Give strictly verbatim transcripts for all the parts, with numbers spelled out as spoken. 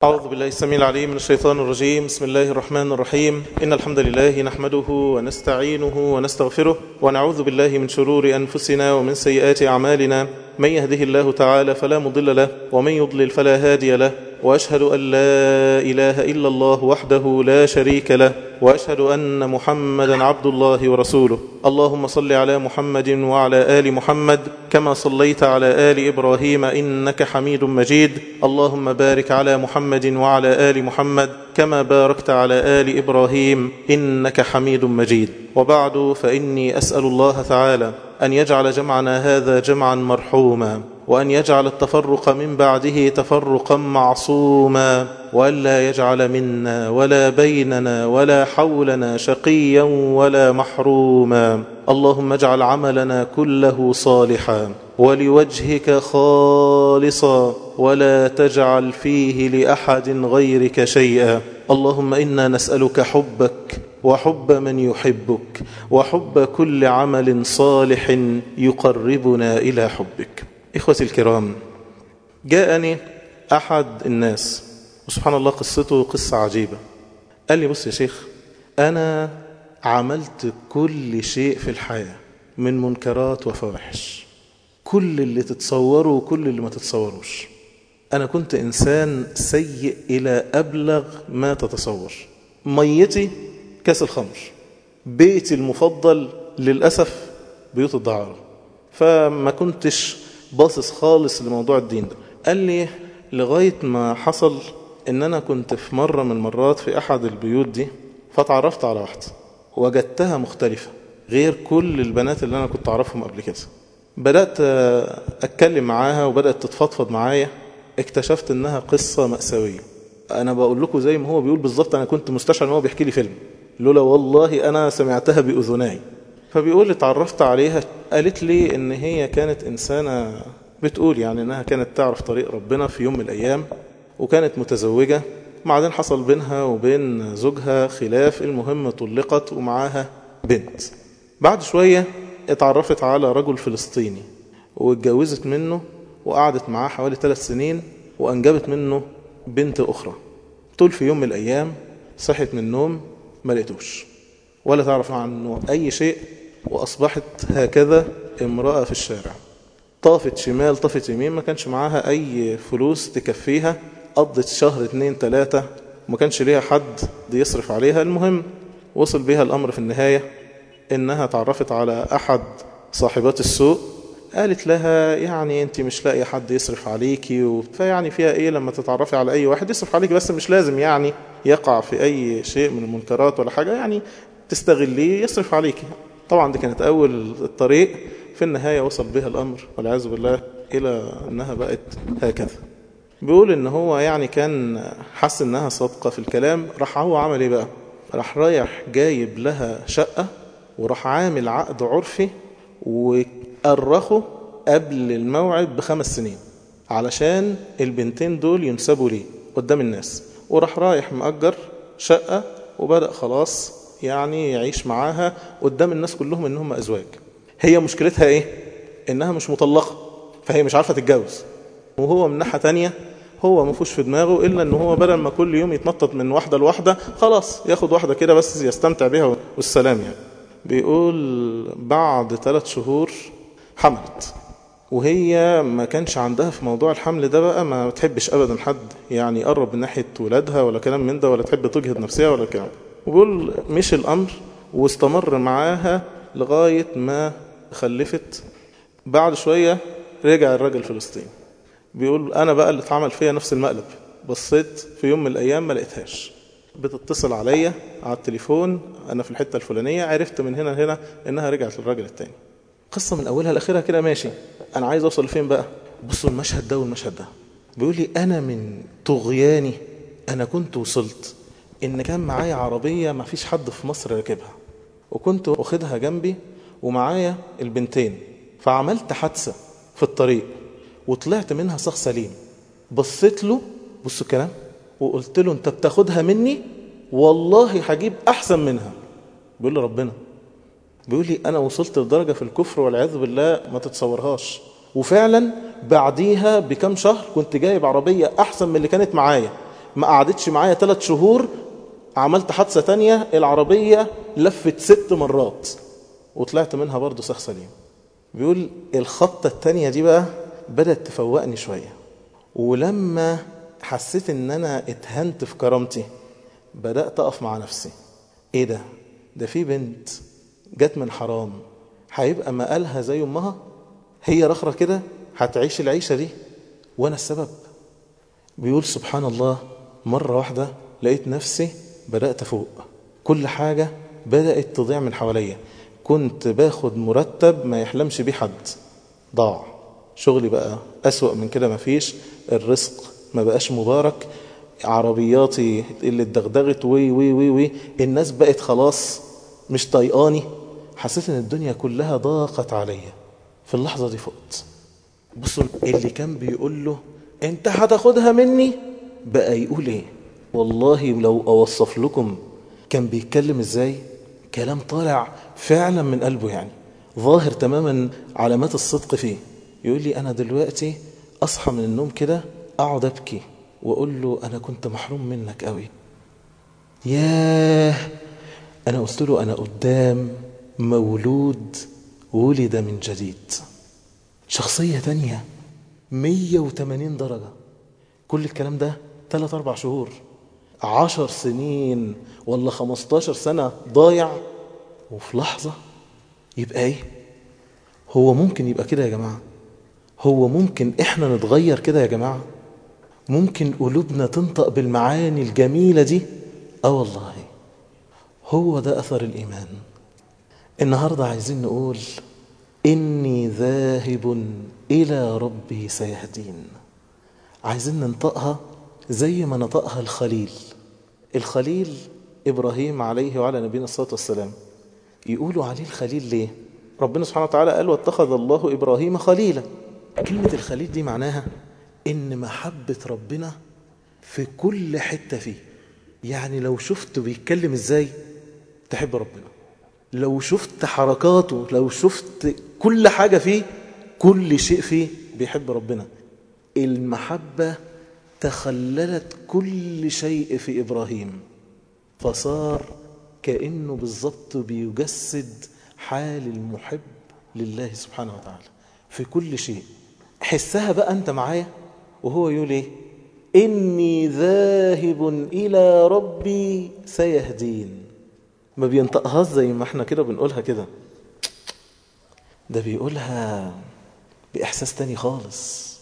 أعوذ بالله السميع العليم من الشيطان الرجيم. بسم الله الرحمن الرحيم. إن الحمد لله نحمده ونستعينه ونستغفره ونعوذ بالله من شرور أنفسنا ومن سيئات أعمالنا. من يهده الله تعالى فلا مضل له ومن يضلل فلا هادي له، وأشهد أن لا إله إلا الله وحده لا شريك له، وأشهد أن محمدا عبد الله ورسوله. اللهم صل على محمد وعلى آل محمد كما صليت على آل إبراهيم إنك حميد مجيد. اللهم بارك على محمد وعلى آل محمد كما باركت على آل إبراهيم إنك حميد مجيد. وبعد، فإني أسأل الله تعالى أن يجعل جمعنا هذا جمعا مرحوما، وأن يجعل التفرق من بعده تفرقا معصوما، وأن لا يجعل منا ولا بيننا ولا حولنا شقيا ولا محروما. اللهم اجعل عملنا كله صالحا ولوجهك خالصا، ولا تجعل فيه لأحد غيرك شيئا. اللهم إنا نسألك حبك وحب من يحبك وحب كل عمل صالح يقربنا إلى حبك. إخوتي الكرام، جاءني أحد الناس وسبحان الله قصته قصة عجيبة. قال لي: بص يا شيخ، أنا عملت كل شيء في الحياة من منكرات وفواحش، كل اللي تتصوره وكل اللي ما تتصوروش. أنا كنت إنسان سيء إلى أبلغ ما تتصور. ميتي كاس الخمر، بيتي المفضل للأسف بيوت الدعارة، فما كنتش باصص خالص لموضوع الدين ده. قال لي لغاية ما حصل ان انا كنت في مرة من المرات في احد البيوت دي، فتعرفت على واحدة وجدتها مختلفة غير كل البنات اللي انا كنت اعرفهم قبل كده. بدأت اتكلم معاها وبدأت تتفضفض معايا. اكتشفت انها قصة مأساوية. انا بقول لكم زي ما هو بيقول بالظبط، انا كنت مستشعر ان هو بيحكي لي فيلم، لولا والله انا سمعتها بأذناي. فبيقول اتعرفت عليها، قالت لي ان هي كانت انسانة، بتقول يعني انها كانت تعرف طريق ربنا في يوم من الايام، وكانت متزوجة. بعدين حصل بينها وبين زوجها خلاف، المهم طلقت ومعاها بنت. بعد شوية اتعرفت على رجل فلسطيني واتجوزت منه، وقعدت معاه حوالي ثلاث سنين وانجبت منه بنت اخرى. طول في يوم من الايام صحت من النوم ما لقيتوش ولا تعرف عنه اي شيء، واصبحت هكذا امرأة في الشارع، طافت شمال طافت يمين، ما كانش معاها اي فلوس تكفيها. قضت شهر اتنين تلاتة وما كانش ليها حد يصرف عليها. المهم وصل بها الامر في النهاية انها تعرفت على احد صاحبات السوق. قالت لها يعني انت مش لاقي حد يصرف عليكي و... فيعني فيها ايه لما تتعرفي على اي واحد يصرف عليكي، بس مش لازم يعني يقع في اي شيء من المنكرات ولا حاجة، يعني تستغليه يصرف عليكي. طبعا دي كانت اول الطريق. في النهاية وصل بها الامر والعياذ بالله الى انها بقت هكذا. بيقول ان هو يعني كان حس انها صادقة في الكلام. راح هو عمل ايه بقى؟ راح رايح جايب لها شقة، وراح عامل عقد عرفي وأرخه قبل الموعد بخمس سنين علشان البنتين دول ينسبوا ليه قدام الناس. وراح رايح مأجر شقة وبدأ خلاص يعني يعيش معاها قدام الناس كلهم انهم ازواج. هي مشكلتها ايه؟ انها مش مطلقة، فهي مش عارفة تتجوز. وهو من ناحية تانية هو مفوش في دماغه إلا أنه هو بدل ما كل يوم يتنطط من واحدة لواحدة، خلاص ياخد واحدة كده بس يستمتع بها والسلام. يعني بيقول بعد ثلاث شهور حملت، وهي ما كانش عندها في موضوع الحمل ده بقى، ما تحبش أبدا حد يعني يقرب من ناحية ولادها ولا كلام من ده، ولا تحب تجهد نفسها ولا كلام. وبيقول مش الأمر واستمر معاها لغاية ما خلفت. بعد شوية رجع الراجل الفلسطيني. بيقول أنا بقى اللي اتعمل فيها نفس المقلب. بصيت في يوم من الأيام ما لقيتهاش، بتتصل عليا على التليفون، أنا في الحتة الفلانية، عرفت من هنا لهنا إنها رجعت للراجل التاني. قصة من أولها لآخرها كده ماشي. أنا عايز أوصل لفين بقى؟ بصوا المشهد ده والمشهد ده. بيقول لي أنا من طغياني أنا كنت وصلت إن كان معايا عربية ما فيش حد في مصر راكبها، وكنت واخدها جنبي ومعايا البنتين، فعملت حادثة في الطريق وطلعت منها صخ سليم. بصيت له، بصوا الكلام، وقلت له انت بتاخدها مني والله هجيب احسن منها. بيقول لي ربنا. بيقول لي انا وصلت لدرجة في الكفر والعياذ بالله ما تتصورهاش. وفعلا بعديها بكم شهر كنت جايب عربية احسن من اللي كانت معايا، ما قعدتش معايا ثلاث شهور عملت حادثة تانية، العربية لفت ست مرات وطلعت منها برضو سخ سليم. بيقول الخطة التانية دي بقى بدأت تفوقني شوية، ولما حسيت ان انا اتهنت في كرامتي بدأت اقف مع نفسي. ايه ده ده في بنت جت من حرام هيبقى مقالها زي امها، هي رخرة كده هتعيش العيشة دي وانا السبب. بيقول سبحان الله، مرة واحدة لقيت نفسي بدأت أفوق، كل حاجة بدأت تضيع من حواليا. كنت باخد مرتب ما يحلمش بيه حد، ضاع شغلي بقى أسوأ من كده، مفيش الرزق ما بقاش مبارك، عربياتي اللي اتدغدغت وي وي وي وي الناس بقت خلاص مش طايقاني. حسيت ان الدنيا كلها ضاقت عليا. في اللحظة دي فقت. بصوا اللي كان بيقول له انت هتاخدها مني بقى يقول ايه. والله لو اوصف لكم كان بيتكلم ازاي، كلام طالع فعلا من قلبه، يعني ظاهر تماما علامات الصدق فيه. يقول لي انا دلوقتي اصحى من النوم كده اقعد ابكي واقول له انا كنت محروم منك قوي. ياه، انا قلت له انا قدام مولود ولد من جديد، شخصية تانية مية وتمانين درجة. كل الكلام ده ثلاث أربع شهور، عشر سنين ولا خمستاشر سنة ضايع، وفي لحظة يبقى ايه. هو ممكن يبقى كده يا جماعة؟ هو ممكن احنا نتغير كده يا جماعة؟ ممكن قلوبنا تنطق بالمعاني الجميلة دي؟ اه والله هو ده أثر الإيمان. النهاردة عايزين نقول إني ذاهب إلى ربي سيهدين. عايزين ننطقها زي ما نطقها الخليل. الخليل إبراهيم عليه وعلى نبينا الصلاة والسلام. يقولوا عليه الخليل ليه؟ ربنا سبحانه وتعالى قال واتخذ الله إبراهيم خليلا. كلمة الخليل دي معناها إن محبة ربنا في كل حتة فيه. يعني لو شفته بيتكلم إزاي تحب ربنا، لو شفت حركاته، لو شفت كل حاجة فيه، كل شيء فيه بيحب ربنا. المحبة تخللت كل شيء في إبراهيم، فصار كأنه بالضبط بيجسد حال المحب لله سبحانه وتعالى في كل شيء. حسها بقى أنت معايا وهو يقول إيه؟ إني ذاهب إلى ربي سيهدين. ما بينطقهاش زي ما احنا كده بنقولها كده، ده بيقولها بإحساس تاني خالص.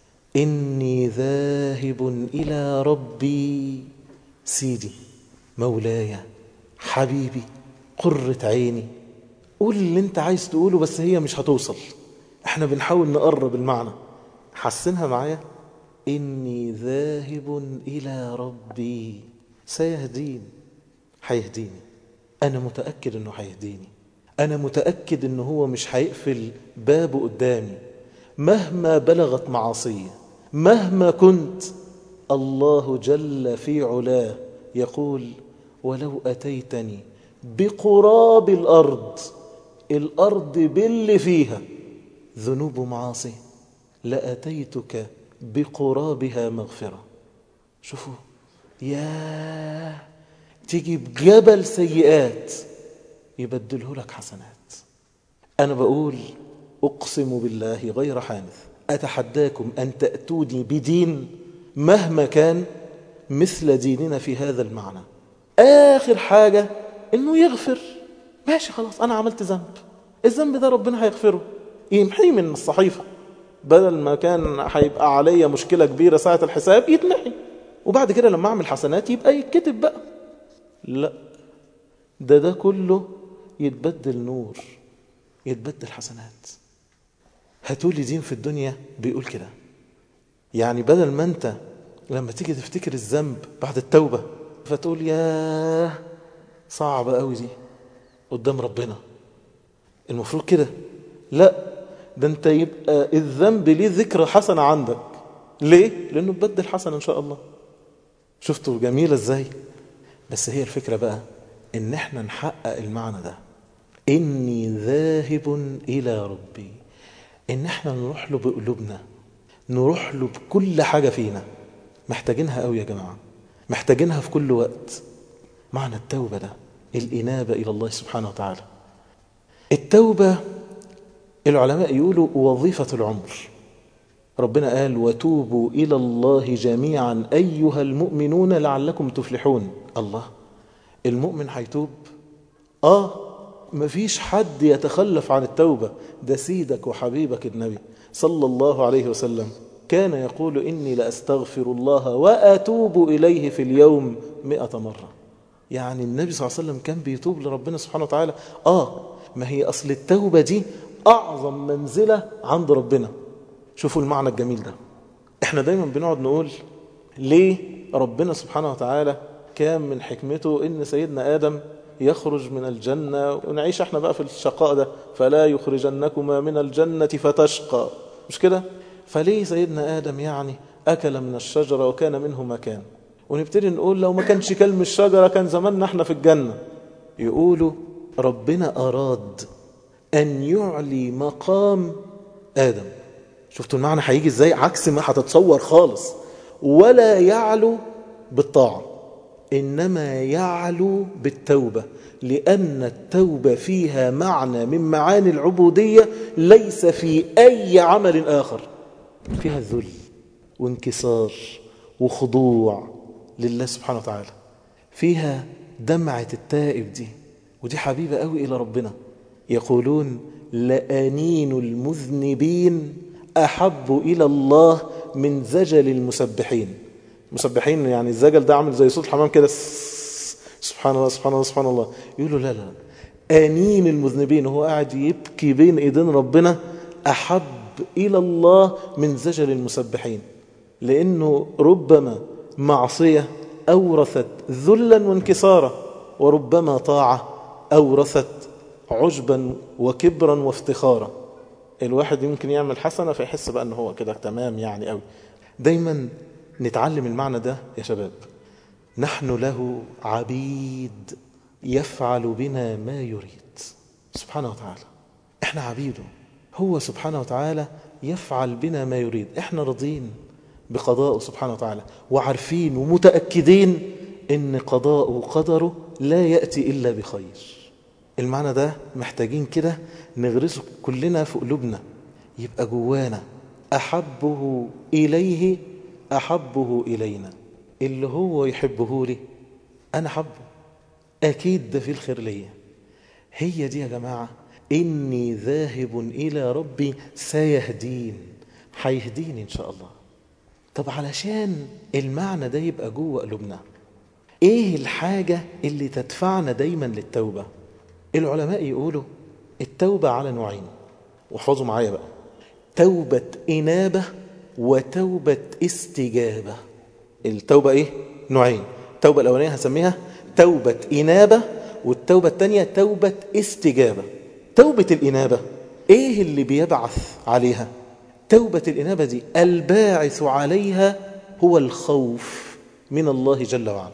إني ذاهب إلى ربي سيدي مولاي حبيبي قرة عيني. قول اللي انت عايز تقوله بس هي مش هتوصل، احنا بنحاول نقرب المعنى. حسنها معايا، إني ذاهب إلى ربي سيهدين. هيهديني، أنا متأكد أنه هيهديني، أنا متأكد أنه هو مش هيقفل بابه قدامي مهما بلغت معاصيه، مهما كنت. الله جل في علاه يقول ولو أتيتني بقراب الأرض، الأرض باللي فيها ذنوب معاصي، لأتيتك بقرابها مغفرة. شوفوا، ياه، تيجي بجبل سيئات يبدله لك حسنات. أنا بقول أقسم بالله غير حانث، أتحداكم أن تأتوني بدين مهما كان مثل ديننا في هذا المعنى. آخر حاجة إنه يغفر. ماشي خلاص، أنا عملت ذنب، الذنب ده ربنا هيغفره، يمحيه من الصحيفة. بدل ما كان هيبقى عليا مشكلة كبيرة ساعة الحساب يتمحي، وبعد كده لما أعمل حسنات يبقى يتكتب بقى. لا، ده ده كله يتبدل نور، يتبدل حسنات. هتقولي دين في الدنيا بيقول كده. يعني بدل ما انت لما تيجي تفتكر الذنب بعد التوبة فتقول ياه صعب قوي دي قدام ربنا، المفروض كده. لا، ده انت يبقى الذنب ليه ذكرى حسنة عندك. ليه؟ لأنه تبدل حسنة إن شاء الله. شفتوا جميلة ازاي؟ بس هي الفكرة بقى ان احنا نحقق المعنى ده، اني ذاهب الى ربي، ان احنا نروح له بقلوبنا، نروح له بكل حاجة فينا. محتاجينها قوي يا جماعة. محتاجينها في كل وقت. معنى التوبة ده الإنابة إلى الله سبحانه وتعالى. التوبة العلماء يقولوا وظيفة العمر. ربنا قال وتوبوا إلى الله جميعا أيها المؤمنون لعلكم تفلحون. الله، المؤمن هيتوب؟ آه، مفيش حد يتخلف عن التوبة. ده سيدك وحبيبك النبي صلى الله عليه وسلم كان يقول إني لأستغفر الله وأتوب إليه في اليوم مئة مرة. يعني النبي صلى الله عليه وسلم كان بيتوب لربنا سبحانه وتعالى. آه، ما هي أصل التوبة دي أعظم منزلة عند ربنا. شوفوا المعنى الجميل ده. احنا دايما بنقعد نقول ليه ربنا سبحانه وتعالى كان من حكمته ان سيدنا آدم يخرج من الجنة ونعيش احنا بقى في الشقاء ده، فلا يخرجنكما من الجنة فتشقى، مش كده؟ فليه سيدنا آدم يعني أكل من الشجرة وكان منه مكان؟ ونبتدي نقول لو ما كانش كل من الشجرة كان زماننا احنا في الجنة. يقولوا ربنا أراد أن يعلي مقام آدم. شفتوا المعنى هيجي ازاي؟ عكس ما هتتصور خالص. ولا يعلو بالطاعة، إنما يعلو بالتوبة، لأن التوبة فيها معنى من معاني العبودية ليس في أي عمل آخر. فيها ذل وانكسار وخضوع لله سبحانه وتعالى. فيها دمعة التائب دي، ودي حبيبة قوي إلى ربنا. يقولون لأنين المذنبين أحب إلى الله من زجل المسبحين. مسبحين يعني الزجل ده عامل زي صوت الحمام كده، سبحان الله سبحان الله سبحان الله. يقولوا لا لا، أنين المذنبين، هو قاعد يبكي بين إيدين ربنا، أحب إلى الله من زجل المسبحين، لأنه ربما معصية أورثت ذلا وانكسارا، وربما طاعة أورثت عجبا وكبرا وافتخارا. الواحد يمكن يعمل حسنة فيحس بقى أنه هو كده تمام يعني قوي. دايما نتعلم المعنى ده يا شباب. نحن له عبيد يفعل بنا ما يريد سبحانه وتعالى. احنا عبيده، هو سبحانه وتعالى يفعل بنا ما يريد. احنا راضين بقضاءه سبحانه وتعالى، وعارفين ومتأكدين ان قضاءه وقدره لا يأتي إلا بخير. المعنى ده محتاجين كده نغرسه كلنا في قلوبنا، يبقى جوانا أحبه إليه أحبه إلينا. اللي هو يحبه لي أنا حبه، أكيد ده في الخير ليا. هي دي يا جماعة، إني ذاهب إلى ربي سيهدين، هيهديني إن شاء الله. طب علشان المعنى ده يبقى جوه قلوبنا، إيه الحاجة اللي تدفعنا دايما للتوبة؟ العلماء يقولوا التوبة على نوعين، واحفظوا معايا بقى: توبة إنابة وتوبة استجابة. التوبة إيه؟ نوعين. التوبة الأولانية هسميها توبة إنابة، والتوبة الثانية توبة استجابة. توبة الإنابة إيه اللي بيبعث عليها؟ توبة الإنابة دي الباعث عليها هو الخوف من الله جل وعلا.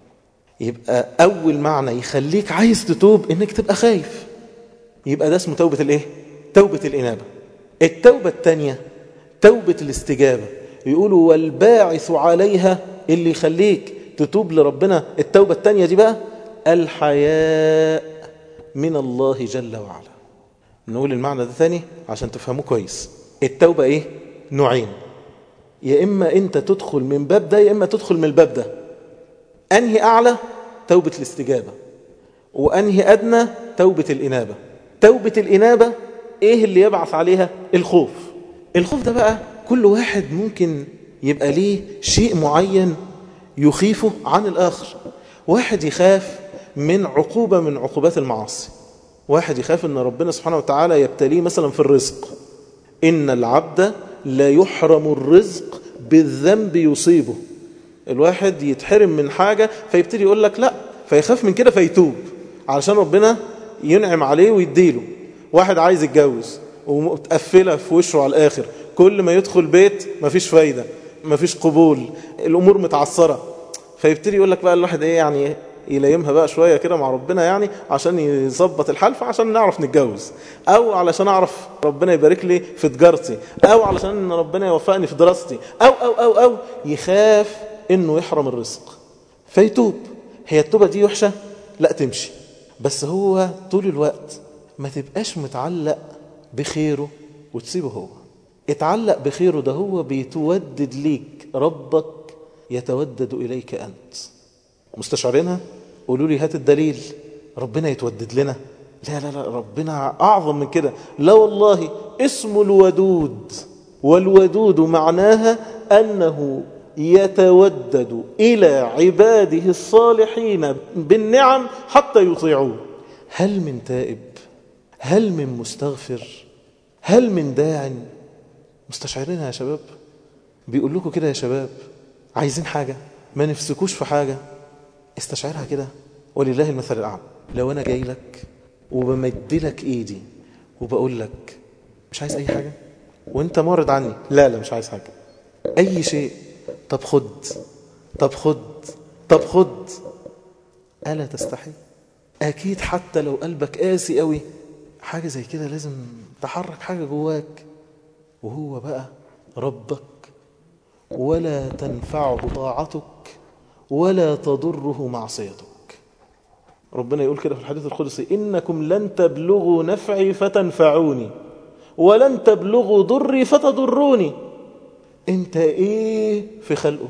يبقى أول معنى يخليك عايز تتوب إنك تبقى خايف، يبقى ده اسمه توبة الإيه؟ توبة الإنابة. التوبة الثانية توبة الاستجابة. يقولوا والباعث عليها اللي يخليك تتوب لربنا التوبة الثانية دي بقى الحياء من الله جل وعلا. نقول المعنى ده ثاني عشان تفهموه كويس. التوبة إيه؟ نوعين، يا إما أنت تدخل من باب ده يا إما تدخل من الباب ده. أنهي أعلى؟ توبة الاستجابة. وأنهي أدنى؟ توبة الإنابة. توبة الإنابة إيه اللي يبعث عليها؟ الخوف. الخوف ده بقى كل واحد ممكن يبقى ليه شيء معين يخيفه عن الآخر. واحد يخاف من عقوبة من عقوبات المعاصي، واحد يخاف أن ربنا سبحانه وتعالى يبتليه مثلا في الرزق. إن العبد لا يحرم الرزق بالذنب يصيبه. الواحد يتحرم من حاجة فيبتدي يقول لك لا، فيخاف من كده فيتوب علشان ربنا ينعم عليه ويديله. واحد عايز يتجوز ومتقفلة في وشه على الآخر، كل ما يدخل بيت مفيش فايدة، مفيش قبول، الأمور متعصرة، فيبتدي يقول لك بقى الواحد إيه يعني يلايمها بقى شوية كده مع ربنا يعني عشان يظبط الحال، فعشان نعرف نتجوز، أو علشان أعرف ربنا يبارك لي في تجارتي، أو علشان ربنا يوفقني في دراستي، أو أو أو أو يخاف إنه يحرم الرزق. فيتوب. هي التوبة دي وحشة؟ لا تمشي، بس هو طول الوقت ما تبقاش متعلق بخيره وتسيبه هو. اتعلق بخيره، ده هو بيتودد ليك، ربك يتودد إليك أنت. مستشعرينها؟ قولوا لي هات الدليل. ربنا يتودد لنا؟ لا لا لا، ربنا أعظم من كده. لا والله، اسم الودود، والودود معناها أنه يتودد إلى عباده الصالحين بالنعم حتى يطيعوه. هل من تائب؟ هل من مستغفر؟ هل من داع؟ مستشعرينها يا شباب؟ بيقول لكم كده يا شباب، عايزين حاجة ما نفسكوش في حاجة، استشعرها كده. ولله المثل الأعلى. لو أنا جاي لك وبمدلك إيدي وبقول لك مش عايز أي حاجة، وانت معرض عني، لا لا مش عايز حاجة، أي شيء، طب خد، طب خد، طب خد، ألا تستحي؟ أكيد حتى لو قلبك قاسي قوي، حاجة زي كده لازم تحرك حاجة جواك. وهو بقى ربك، ولا تنفعه طاعتك ولا تضره معصيتك. ربنا يقول كده في الحديث القدسي: إنكم لن تبلغوا نفعي فتنفعوني ولن تبلغوا ضري فتضروني. انت ايه في خلقه؟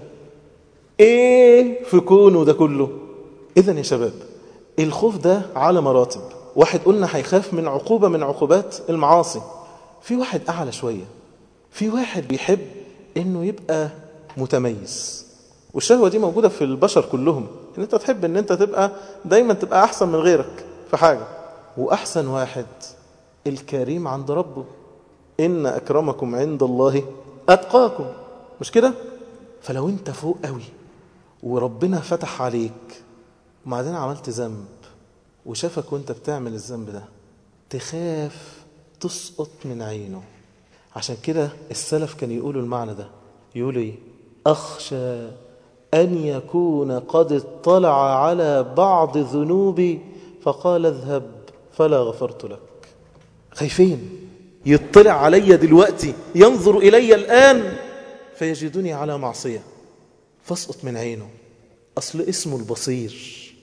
ايه في كونه ده كله؟ اذن يا شباب، الخوف ده على مراتب. واحد قلنا هيخاف من عقوبة من عقوبات المعاصي، في واحد أعلى شوية، في واحد بيحب انه يبقى متميز. والشهوة دي موجودة في البشر كلهم، ان انت تحب ان انت تبقى دايما تبقى احسن من غيرك في حاجة. واحسن واحد الكريم عند ربه: ان اكرمكم عند الله اتقاكم. مش كده؟ فلو انت فوق قوي وربنا فتح عليك وبعدين عملت ذنب وشافك وانت بتعمل الذنب ده، تخاف تسقط من عينه. عشان كده السلف كان يقولوا المعنى ده، يقولوا ايه؟ أخشى أن يكون قد اطلع على بعض ذنوبي فقال اذهب فلا غفرت لك. خايفين يطلع علي دلوقتي، ينظر إلي الآن فيجدني على معصية فاسقط من عينه. أصل اسمه البصير،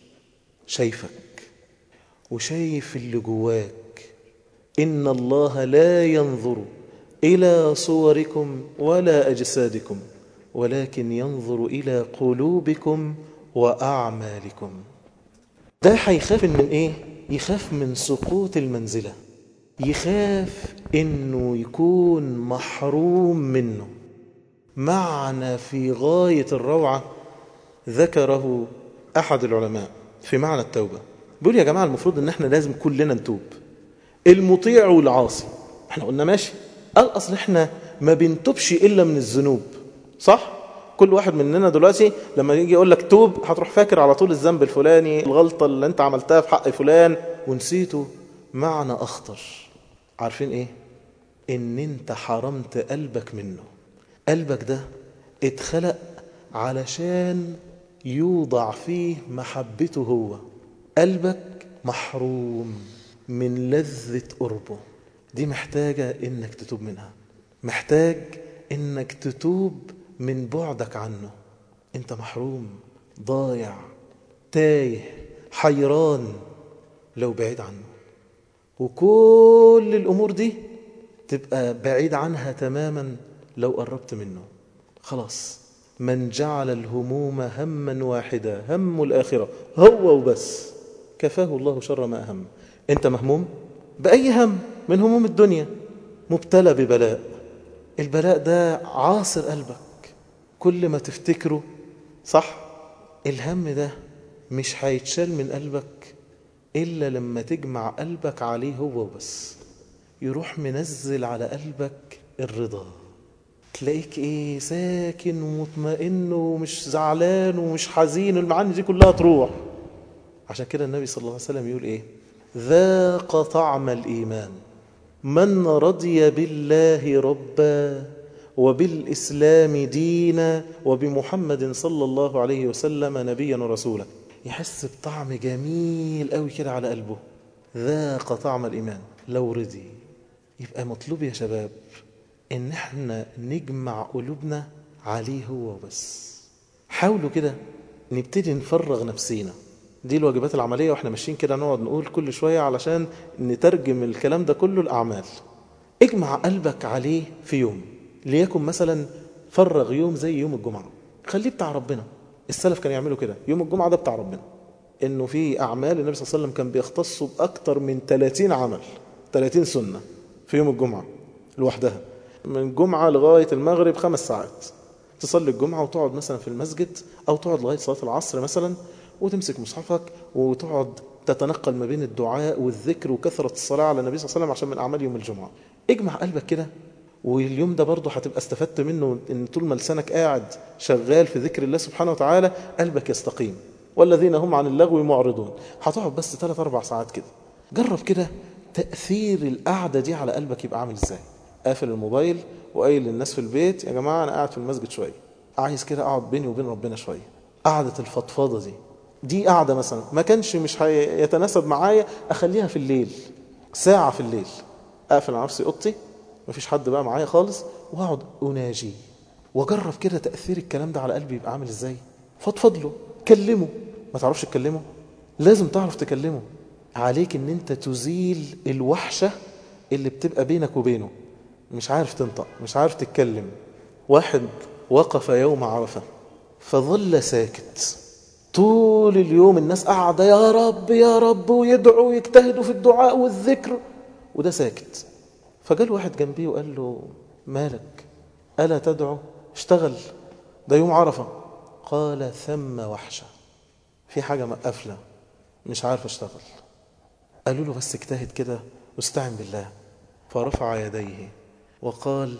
شايفك وشايف اللي جواك. إن الله لا ينظر إلى صوركم ولا أجسادكم ولكن ينظر إلى قلوبكم وأعمالكم. ده هيخاف من إيه؟ يخاف من سقوط المنزلة، يخاف إنه يكون محروم منه. معنى في غاية الروعة ذكره أحد العلماء في معنى التوبة. بيقول يا جماعة المفروض إن احنا لازم كلنا نتوب، المطيع والعاصي. احنا قلنا ماشي، قال أصل احنا ما بنتوبش إلا من الذنوب، صح؟ كل واحد مننا دلوقتي لما يجي يقول لك توب هتروح فاكر على طول الذنب الفلاني، الغلطة اللي انت عملتها في حق فلان ونسيته معنى أخطر. عارفين ايه؟ ان انت حرمت قلبك منه. قلبك ده اتخلق علشان يوضع فيه محبته هو. قلبك محروم من لذة قربه، دي محتاجة انك تتوب منها، محتاج انك تتوب من بعدك عنه. انت محروم، ضايع، تايه، حيران لو بعيد عنه. وكل الامور دي تبقى بعيد عنها تماما لو قربت منه. خلاص، من جعل الهموم هما واحدا، هم الآخرة هو وبس، كفاه الله شر ما أهم. انت مهموم بأي هم من هموم الدنيا، مبتلى ببلاء، البلاء ده عاصر قلبك، كل ما تفتكره صح، الهم ده مش هيتشال من قلبك إلا لما تجمع قلبك عليه هو وبس. يروح منزل على قلبك الرضا، تلاقيك ايه، ساكن ومطمئن ومش زعلان ومش حزين، المعاني دي كلها تروح. عشان كده النبي صلى الله عليه وسلم يقول ايه؟ ذاق طعم الإيمان من رضي بالله ربا وبالإسلام دينا وبمحمد صلى الله عليه وسلم نبيا ورسولا. يحس بطعم جميل قوي كده على قلبه، ذاق طعم الإيمان. لو رضي، يبقى مطلوب يا شباب ان احنا نجمع قلوبنا عليه هو بس. حاولوا كده نبتدي نفرغ نفسينا. دي الواجبات العملية، واحنا ماشيين كده نقعد نقول كل شوية علشان نترجم الكلام ده كله الأعمال. اجمع قلبك عليه في يوم، ليكن مثلا فرغ يوم زي يوم الجمعة، خليه بتاع ربنا. السلف كانوا يعملوا كده، يوم الجمعة ده بتاع ربنا. انه في اعمال النبي صلى الله عليه وسلم كان بيختصوا باكتر من ثلاثين عمل، ثلاثين سنة في يوم الجمعة لوحدها، من الجمعة لغاية المغرب خمس ساعات. تصلي الجمعة وتقعد مثلا في المسجد، او تقعد لغاية صلاة العصر مثلا، وتمسك مصحفك وتقعد تتنقل ما بين الدعاء والذكر وكثرة الصلاة على النبي صلى الله عليه وسلم عشان من اعمال يوم الجمعة. اجمع قلبك كده، واليوم ده برضه هتبقى استفدت منه، ان طول ما لسانك قاعد شغال في ذكر الله سبحانه وتعالى قلبك يستقيم. والذين هم عن اللغو معرضون. هتقعد بس ثلاث اربع ساعات كده، جرب كده تأثير القعدة دي على قلبك يبقى عامل ازاي. قافل الموبايل وقايل للناس في البيت يا جماعة انا قاعد في المسجد شوية، عايز كده اقعد بيني وبين ربنا شوية. قعدة الفضفاضة دي دي قعدة مثلا ما كانش مش هيتناسب معايا، اخليها في الليل ساعة في الليل، اقفل على نفسي اوضتي مفيش حد بقى معايا خالص، واقعد اناجي واجرب كده تأثير الكلام ده على قلبي يبقى عامل ازاي. فضفض له، كلمه. ما تعرفش تكلمه؟ لازم تعرف تكلمه. عليك ان انت تزيل الوحشة اللي بتبقى بينك وبينه، مش عارف تنطق، مش عارف تتكلم. واحد وقف يوم عرفة فظل ساكت طول اليوم، الناس قاعدة يا رب يا رب ويدعوا ويجتهدوا في الدعاء والذكر، وده ساكت. فجاء واحد جنبيه وقال له مالك؟ ألا تدعو؟ اشتغل، ده يوم عرفة. قال ثم وحشة، في حاجة مقفلة مش عارف اشتغل. قالوا له بس اجتهد كده واستعن بالله. فرفع يديه وقال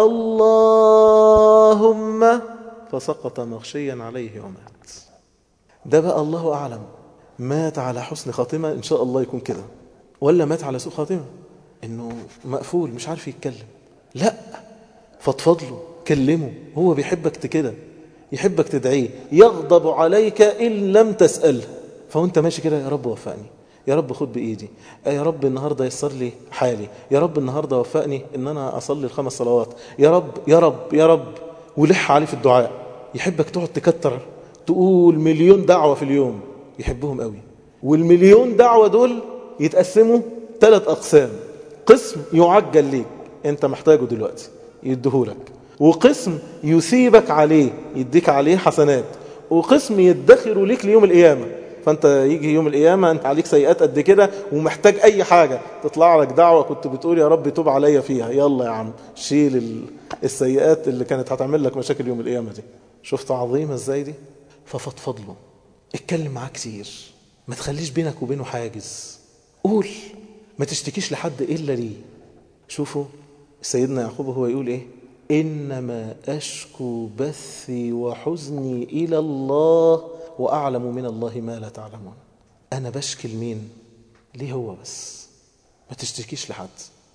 اللهم، فسقط مغشيا عليه ومات. ده بقى الله أعلم مات على حسن خاتمة إن شاء الله يكون كده، ولا مات على سوء خاتمة إنه مقفول مش عارف يتكلم. لا، فضفض له، كلمه. هو بيحبك كده، يحبك تدعيه، يغضب عليك إن لم تسأله. فوانت ماشي كده يا رب وفقني، يا رب خد بإيدي، يا رب النهاردة يسر لي حالي، يا رب النهاردة وفقني إن أنا أصلي الخمس صلوات، يا رب يا رب يا رب. ولح عليه في الدعاء. يحبك تقعد تكتر، تقول مليون دعوة في اليوم، يحبهم قوي. والمليون دعوة دول يتقسموا ثلاث أقسام. قسم يعجل ليك، أنت محتاجه دلوقتي يديهولك، وقسم يثيبك عليه يديك عليه حسنات، وقسم يدخر ليك ليوم القيامة. فانت يجي يوم القيامة انت عليك سيئات قد كده ومحتاج اي حاجة، تطلع لك دعوة كنت بتقول يا رب توب عليا فيها، يلا يا عم شيل السيئات اللي كانت هتعمل لك مشاكل يوم القيامة دي. شفت عظيمة ازاي دي؟ ففضفض له، اتكلم معاه كتير، ما تخليش بينك وبينه حاجز. قول، ما تشتكيش لحد الا ليه. شوفوا سيدنا يعقوب هو يقول ايه؟ إنما أشكو بثي وحزني إلى الله وأعلم من الله ما لا تعلمون. أنا بشكي لمين؟ ليه هو بس، ما تشتكيش لحد.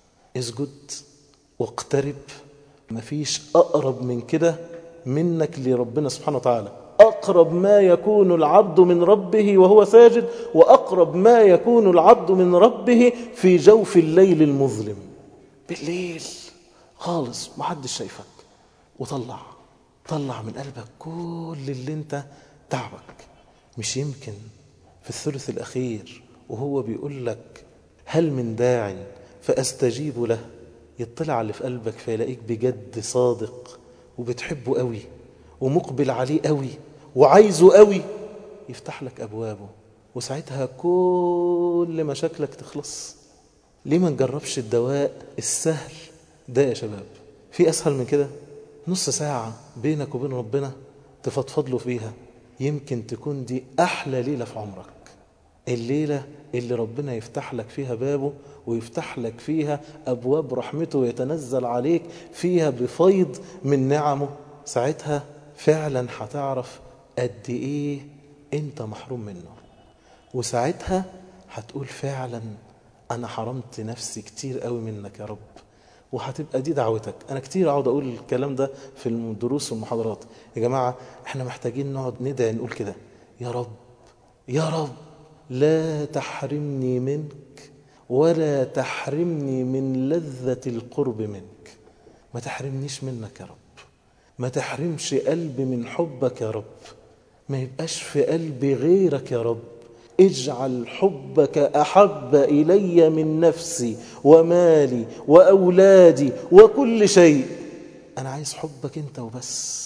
اسجد واقترب، مفيش أقرب من كده منك لربنا سبحانه وتعالى. أقرب ما يكون العبد من ربه وهو ساجد، وأقرب ما يكون العبد من ربه في جوف الليل المظلم، بالليل خالص محدش شايفك. وطلع طلع من قلبك كل اللي انت تعبك. مش يمكن في الثلث الأخير وهو بيقول لك هل من داع فأستجيب له، يطلع على اللي في قلبك فيلاقيك بجد صادق وبتحبه قوي ومقبل عليه قوي وعايزه قوي، يفتح لك أبوابه، وساعتها كل مشاكلك تخلص. ليه ما نجربش الدواء السهل ده يا شباب؟ في أسهل من كده؟ نص ساعة بينك وبين ربنا تفضفض له فيها، يمكن تكون دي أحلى ليلة في عمرك. الليلة اللي ربنا يفتح لك فيها بابه ويفتح لك فيها أبواب رحمته ويتنزل عليك فيها بفيض من نعمه. ساعتها فعلا هتعرف قد إيه أنت محروم منه، وساعتها هتقول فعلا أنا حرمت نفسي كتير قوي منك يا رب. وهتبقى دي دعوتك. أنا كتير أقعد أقول الكلام ده في الدروس والمحاضرات. يا جماعة احنا محتاجين نقعد ندعي نقول كده: يا رب يا رب لا تحرمني منك ولا تحرمني من لذة القرب منك. ما تحرمنيش منك يا رب، ما تحرمش قلبي من حبك يا رب، ما يبقاش في قلبي غيرك يا رب، اجعل حبك أحب إلي من نفسي ومالي وأولادي وكل شيء. أنا عايز حبك أنت وبس،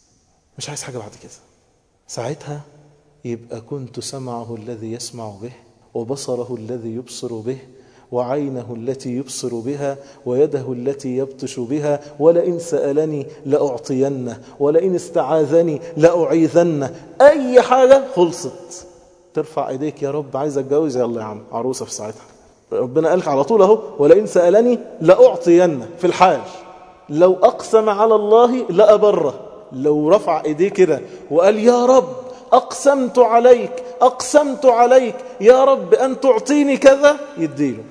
مش عايز حاجة بعد كده. ساعتها يبقى كنت سمعه الذي يسمع به، وبصره الذي يبصر به، وعينه التي يبصر بها، ويده التي يبطش بها، ولئن سألني لأعطينه، ولئن استعاذني لأعيذنه. أي حاجة خلصت، ترفع ايديك يا رب عايز اتجوز، يلا يا عم عروسة في ساعتها. ربنا قالك على طول اهو، ولئن سألني لأعطينه في الحال. لو أقسم على الله لأبره، لو رفع ايديه كده وقال يا رب أقسمت عليك أقسمت عليك يا رب أن تعطيني كذا، يديله.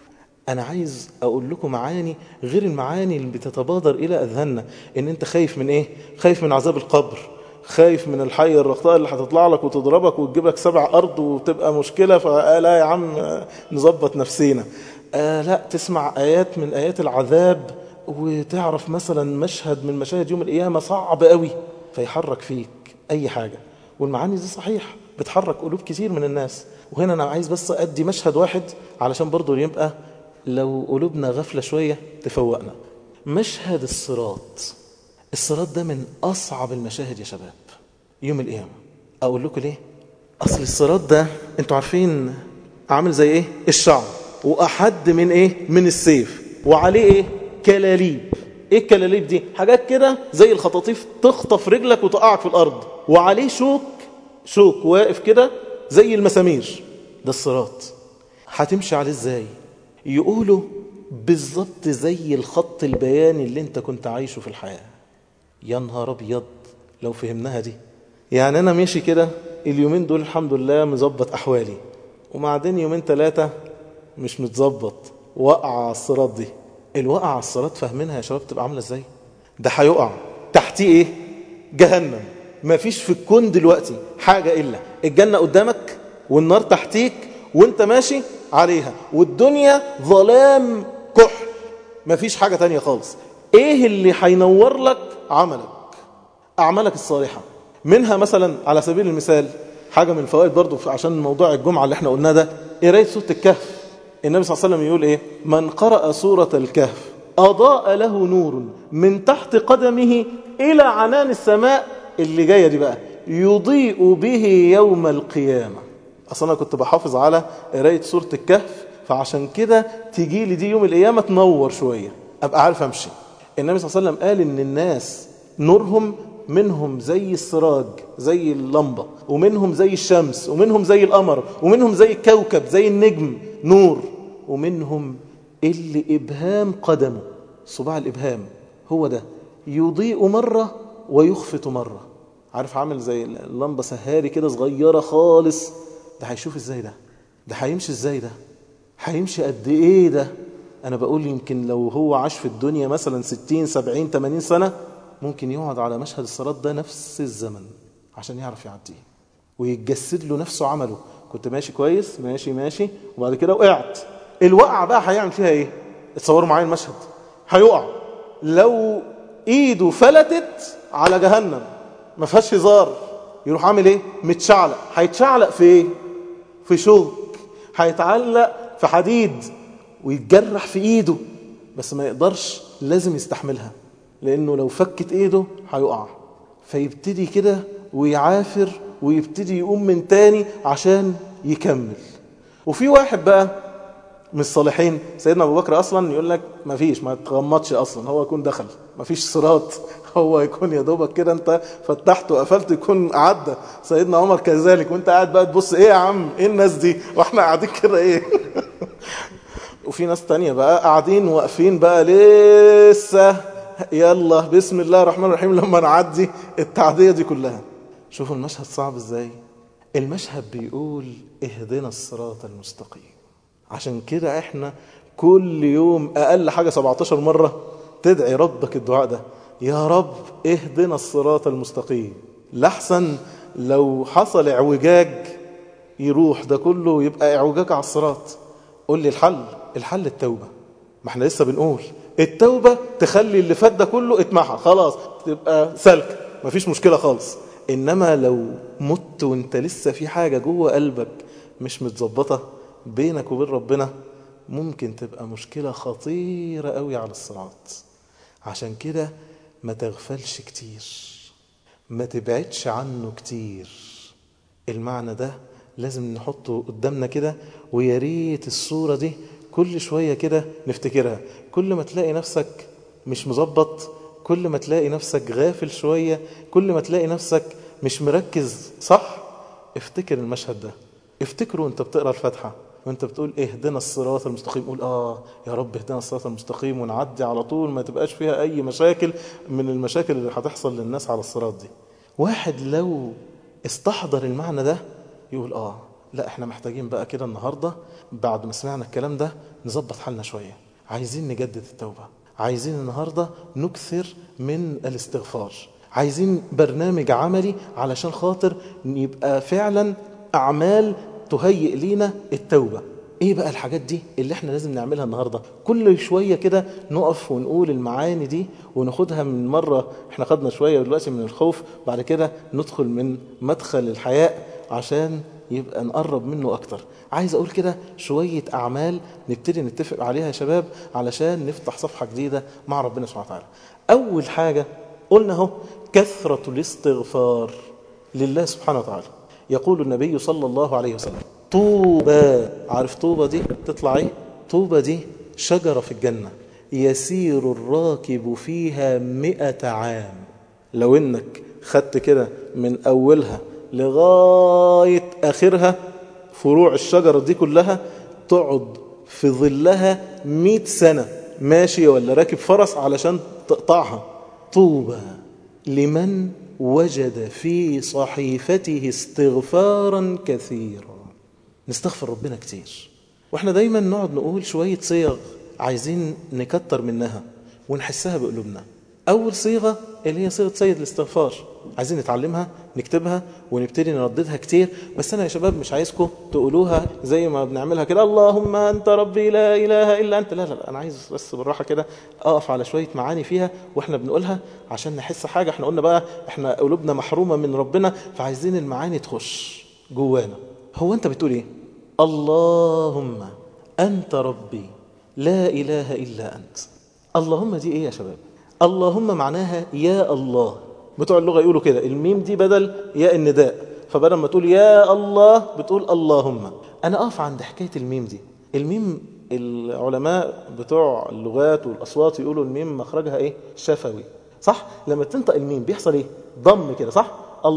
أنا عايز أقول لكم معاني غير المعاني اللي بتتبادر إلى أذهاننا. إن أنت خايف من إيه؟ خايف من عذاب القبر، خايف من الحية الرقطاء اللي هتطلع لك وتضربك وتجيب لك سبع أرض وتبقى مشكلة، فلا يا عم نظبط نفسينا. آه لا، تسمع آيات من آيات العذاب وتعرف مثلا مشهد من مشاهد يوم القيامة صعب قوي، فيحرك فيك أي حاجة. والمعاني دي صحيح بتحرك قلوب كتير من الناس. وهنا أنا عايز بس أدي مشهد واحد علشان برضو يبقى لو قلوبنا غفلة شوية تفوقنا. مشهد الصراط. الصراط ده من أصعب المشاهد يا شباب يوم القيامة. أقول لكم ليه؟ أصل الصراط ده أنتوا عارفين عامل زي إيه؟ الشعر، وأحد من إيه؟ من السيف، وعليه إيه؟ كلاليب. إيه الكلاليب دي؟ حاجات كده زي الخطاطيف تخطف رجلك وتقعك في الأرض، وعليه شوك، شوك واقف كده زي المسامير. ده الصراط. هتمشي عليه إزاي؟ يقولوا بالظبط زي الخط البياني اللي انت كنت عايشه في الحياة. يا نهار ابيض لو فهمناها دي. يعني انا ماشي كده اليومين دول الحمد لله مظبط احوالي، وبعدين يومين ثلاثة مش متظبط، وقع على الصراط. دي الوقع على الصراط فاهمينها يا شباب تبقى عاملة ازاي؟ ده هيقع تحتيه ايه؟ جهنم. ما فيش في الكون دلوقتي حاجة الا الجنة قدامك والنار تحتيك وانت ماشي عليها، والدنيا ظلام كحل، مفيش حاجة تانية خالص. ايه اللي هينور لك؟ عملك، اعمالك الصالحة. منها مثلا على سبيل المثال حاجة من الفوائد برضو عشان موضوع الجمعة اللي احنا قلنا ده، قراية سورة الكهف. النبي صلى الله عليه وسلم يقول ايه؟ من قرأ سورة الكهف أضاء له نور من تحت قدمه إلى عنان السماء. اللي جاية دي بقى يضيء به يوم القيامة. أصلا أنا كنت بحافظ على قراية سورة الكهف، فعشان كده تيجي لي دي يوم القيامة تنور شوية أبقى عارف أمشي. النبي صلى الله عليه وسلم قال إن الناس نورهم منهم زي السراج زي اللمبة، ومنهم زي الشمس، ومنهم زي القمر، ومنهم زي الكوكب زي النجم نور، ومنهم اللي إبهام قدمه، صباع الإبهام هو ده يضيء مرة ويخفت مرة. عارف عامل زي اللمبة سهاري كده صغيرة خالص. ده هيشوف ازاي ده؟ ده هيمشي ازاي ده؟ هيمشي قد ايه ده؟ انا بقول يمكن لو هو عاش في الدنيا مثلا ستين سبعين تمانين سنة ممكن يقعد على مشهد الصراط ده نفس الزمن عشان يعرف يعديه ويتجسد له نفسه عمله. كنت ماشي كويس ماشي ماشي وبعد كده وقعت. الوقع بقى هيعمل فيها ايه؟ اتصوروا معايا المشهد. هيقع لو ايده فلتت على جهنم ما فيهاش هزار، يروح عامل ايه؟ متشعلق. هيتشعلق في ايه؟ في شوك، هيتعلق في حديد ويتجرح في ايده، بس ما يقدرش، لازم يستحملها، لانه لو فكت ايده هيقع. فيبتدي كده ويعافر ويبتدي يقوم من تاني عشان يكمل. وفي واحد بقى من الصالحين سيدنا ابو بكر اصلا يقول لك ما فيش، ما تغمضش اصلا، هو يكون دخل، ما فيش صراط، هو يكون يا دوبك كده انت فتحت وقفلت يكون عدى. سيدنا عمر كذلك، وانت قاعد بقى تبص ايه يا عم ايه الناس دي واحنا قاعدين كده ايه. وفي ناس تانية بقى قاعدين واقفين بقى لسه يلا بسم الله الرحمن الرحيم لما نعدي التعدية دي كلها. شوفوا المشهد صعب ازاي. المشهد بيقول اهدنا الصراط المستقيم. عشان كده احنا كل يوم اقل حاجة سبعتاشر مرة تدعي ربك الدعاء ده، يا رب اهدنا الصراط المستقيم. لحسن لو حصل اعوجاج يروح ده كله يبقى اعوجاج على الصراط. قول لي الحل. الحل التوبة. ما احنا لسه بنقول التوبة تخلي اللي فات ده كله اتمحى خلاص، تبقى سلك مفيش مشكلة خالص. إنما لو مت وانت لسه في حاجة جوه قلبك مش متظبطة بينك وبين ربنا، ممكن تبقى مشكلة خطيرة قوي على الصراط. عشان كده ما تغفلش كتير، ما تبعدش عنه كتير. المعنى ده لازم نحطه قدامنا كده، ويا ريت الصورة دي كل شوية كده نفتكرها. كل ما تلاقي نفسك مش مظبط، كل ما تلاقي نفسك غافل شوية، كل ما تلاقي نفسك مش مركز صح، افتكر المشهد ده. افتكره وانت بتقرأ الفاتحة وانت بتقول اهدنا الصراط المستقيم، قول اه يا رب اهدنا الصراط المستقيم، ونعدي على طول ما تبقاش فيها اي مشاكل من المشاكل اللي هتحصل للناس على الصراط دي. واحد لو استحضر المعنى ده يقول اه لا احنا محتاجين بقى كده النهاردة بعد ما سمعنا الكلام ده نظبط حالنا شوية، عايزين نجدد التوبة، عايزين النهاردة نكثر من الاستغفار، عايزين برنامج عملي علشان خاطر يبقى فعلا أعمال تهيئ لينا التوبة. ايه بقى الحاجات دي اللي احنا لازم نعملها النهاردة؟ كل شوية كده نقف ونقول المعاني دي وناخدها من مرة. احنا خدنا شوية دلوقتي من الخوف، بعد كده ندخل من مدخل الحياء عشان يبقى نقرب منه أكتر. عايز أقول كده شوية أعمال نبتدي نتفق عليها يا شباب علشان نفتح صفحة جديدة مع ربنا سبحانه وتعالى. أول حاجة قلنا هو كثرة الاستغفار لله سبحانه وتعالى. يقول النبي صلى الله عليه وسلم طوبى، عارف طوبى دي تطلع ايه؟ طوبى دي شجرة في الجنة يسير الراكب فيها مئة عام. لو انك خدت كده من أولها لغاية آخرها فروع الشجرة دي كلها، تقعد في ظلها مئة سنة ماشي ولا راكب فرس علشان تقطعها. طوبى لمن وجد في صحيفته استغفارا كثيرا. نستغفر ربنا كتير، واحنا دايما نقعد نقول شوية صيغ عايزين نكتر منها ونحسها بقلوبنا. أول صيغة اللي هي صيغة سيد الاستغفار، عايزين نتعلمها نكتبها ونبتدي نرددها كتير. بس أنا يا شباب مش عايزكم تقولوها زي ما بنعملها كده اللهم أنت ربي لا إله إلا أنت، لا لا لا، أنا عايز بس بالراحة كده أقف على شوية معاني فيها وإحنا بنقولها عشان نحس حاجة. إحنا قلنا بقى إحنا قلوبنا محرومة من ربنا، فعايزين المعاني تخش جوانا. هو أنت بتقول إيه؟ اللهم أنت ربي لا إله إلا أنت. اللهم دي إيه يا شباب؟ اللهم معناها يا الله. بتوع اللغة يقولوا كده الميم دي بدل ياء النداء، فبدل ما تقول يا الله بتقول اللهم. أنا أقف عند حكاية الميم دي. الميم العلماء بتوع اللغات والأصوات يقولوا الميم مخرجها إيه؟ شفوي، صح؟ لما تنطق الميم بيحصل إيه؟ ضم كده، صح؟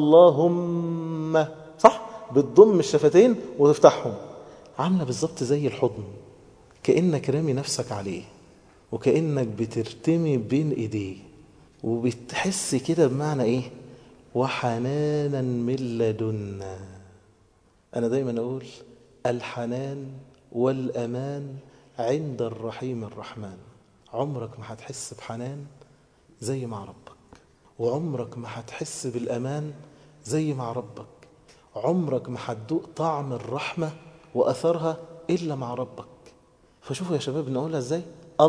اللهم، صح؟ بتضم الشفتين وتفتحهم، عاملة بالظبط زي الحضن، كأنك رامي نفسك عليه وكأنك بترتمي بين ايديه، وبتحس كده بمعنى ايه؟ وحنانا من لدنا. انا دايما اقول الحنان والامان عند الرحيم الرحمن. عمرك ما هتحس بحنان زي مع ربك، وعمرك ما هتحس بالامان زي مع ربك، عمرك ما هتدوق طعم الرحمة واثرها الا مع ربك. فشوفوا يا شباب نقولها ازاي؟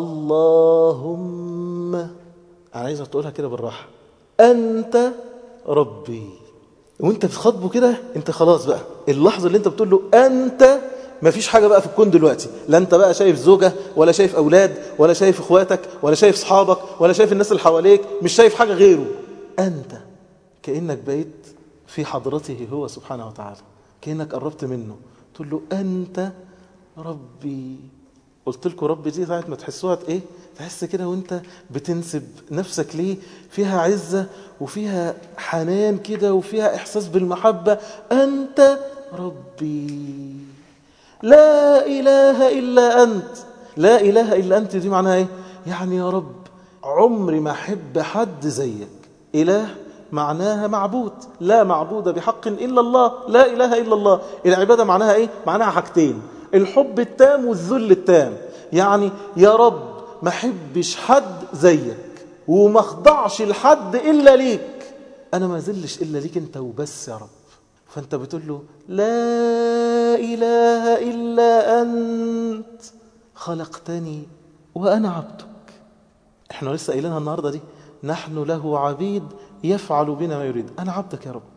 اللهم، أنا عايزك تقولها كده بالراحة، أنت ربي. وانت بتخاطبه كده انت خلاص بقى اللحظة اللي انت بتقول له أنت، ما فيش حاجة بقى في الكون دلوقتي، لا انت بقى شايف زوجة ولا شايف أولاد ولا شايف اخواتك ولا شايف صحابك ولا شايف الناس اللي حواليك، مش شايف حاجة غيره. أنت كأنك بقيت في حضرته هو سبحانه وتعالى، كأنك قربت منه تقول له أنت ربي. قلت لكم ربي دي ساعة ما تحسوها ايه؟ تحس كده وانت بتنسب نفسك ليه فيها عزة وفيها حنان كده وفيها احساس بالمحبة. انت ربي لا اله الا انت. لا اله الا انت دي معناها ايه؟ يعني يا رب عمري ما احب حد زيك. اله معناها معبود، لا معبود بحق الا الله، لا اله الا الله. العبادة معناها ايه؟ معناها حاجتين، الحب التام والذل التام. يعني يا رب ما حبش حد زيك وما اخضعش لحد إلا ليك، أنا ما زلش إلا ليك أنت وبس يا رب. فأنت بتقول له لا إله إلا أنت خلقتني وأنا عبدك. احنا لسه قايلينها النهاردة دي، نحن له عبيد يفعل بنا ما يريد. أنا عبدك يا رب،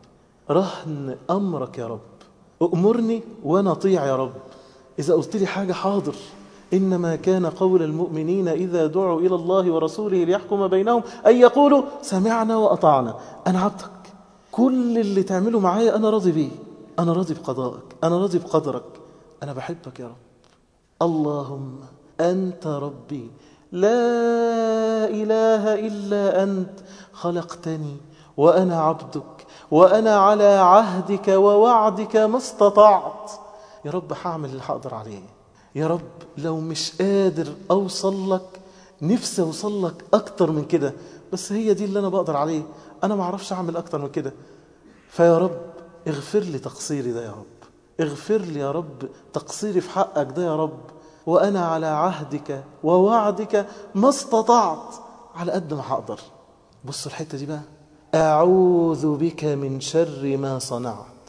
رهن أمرك يا رب، أأمرني وأنا أطيع يا رب. إذا قلت لي حاجة حاضر. إنما كان قول المؤمنين إذا دعوا إلى الله ورسوله ليحكم بينهم أن يقولوا سمعنا وأطعنا. أنا عبدك، كل اللي تعمله معايا أنا راضي بيه، أنا راضي بقضائك، أنا راضي بقدرك، أنا بحبك يا رب. اللهم أنت ربي لا إله إلا أنت، خلقتني وأنا عبدك، وأنا على عهدك ووعدك ما استطعت. يا رب هعمل اللي هقدر عليه. يا رب لو مش قادر أوصل لك، نفسي أوصل لك أكتر من كده، بس هي دي اللي أنا بقدر عليه، أنا ما أعرفش أعمل أكتر من كده. فيا رب اغفر لي تقصيري ده يا رب، اغفر لي يا رب تقصيري في حقك ده يا رب، وأنا على عهدك ووعدك ما استطعت، على قد ما هقدر. بصوا الحتة دي بقى، أعوذ بك من شر ما صنعت،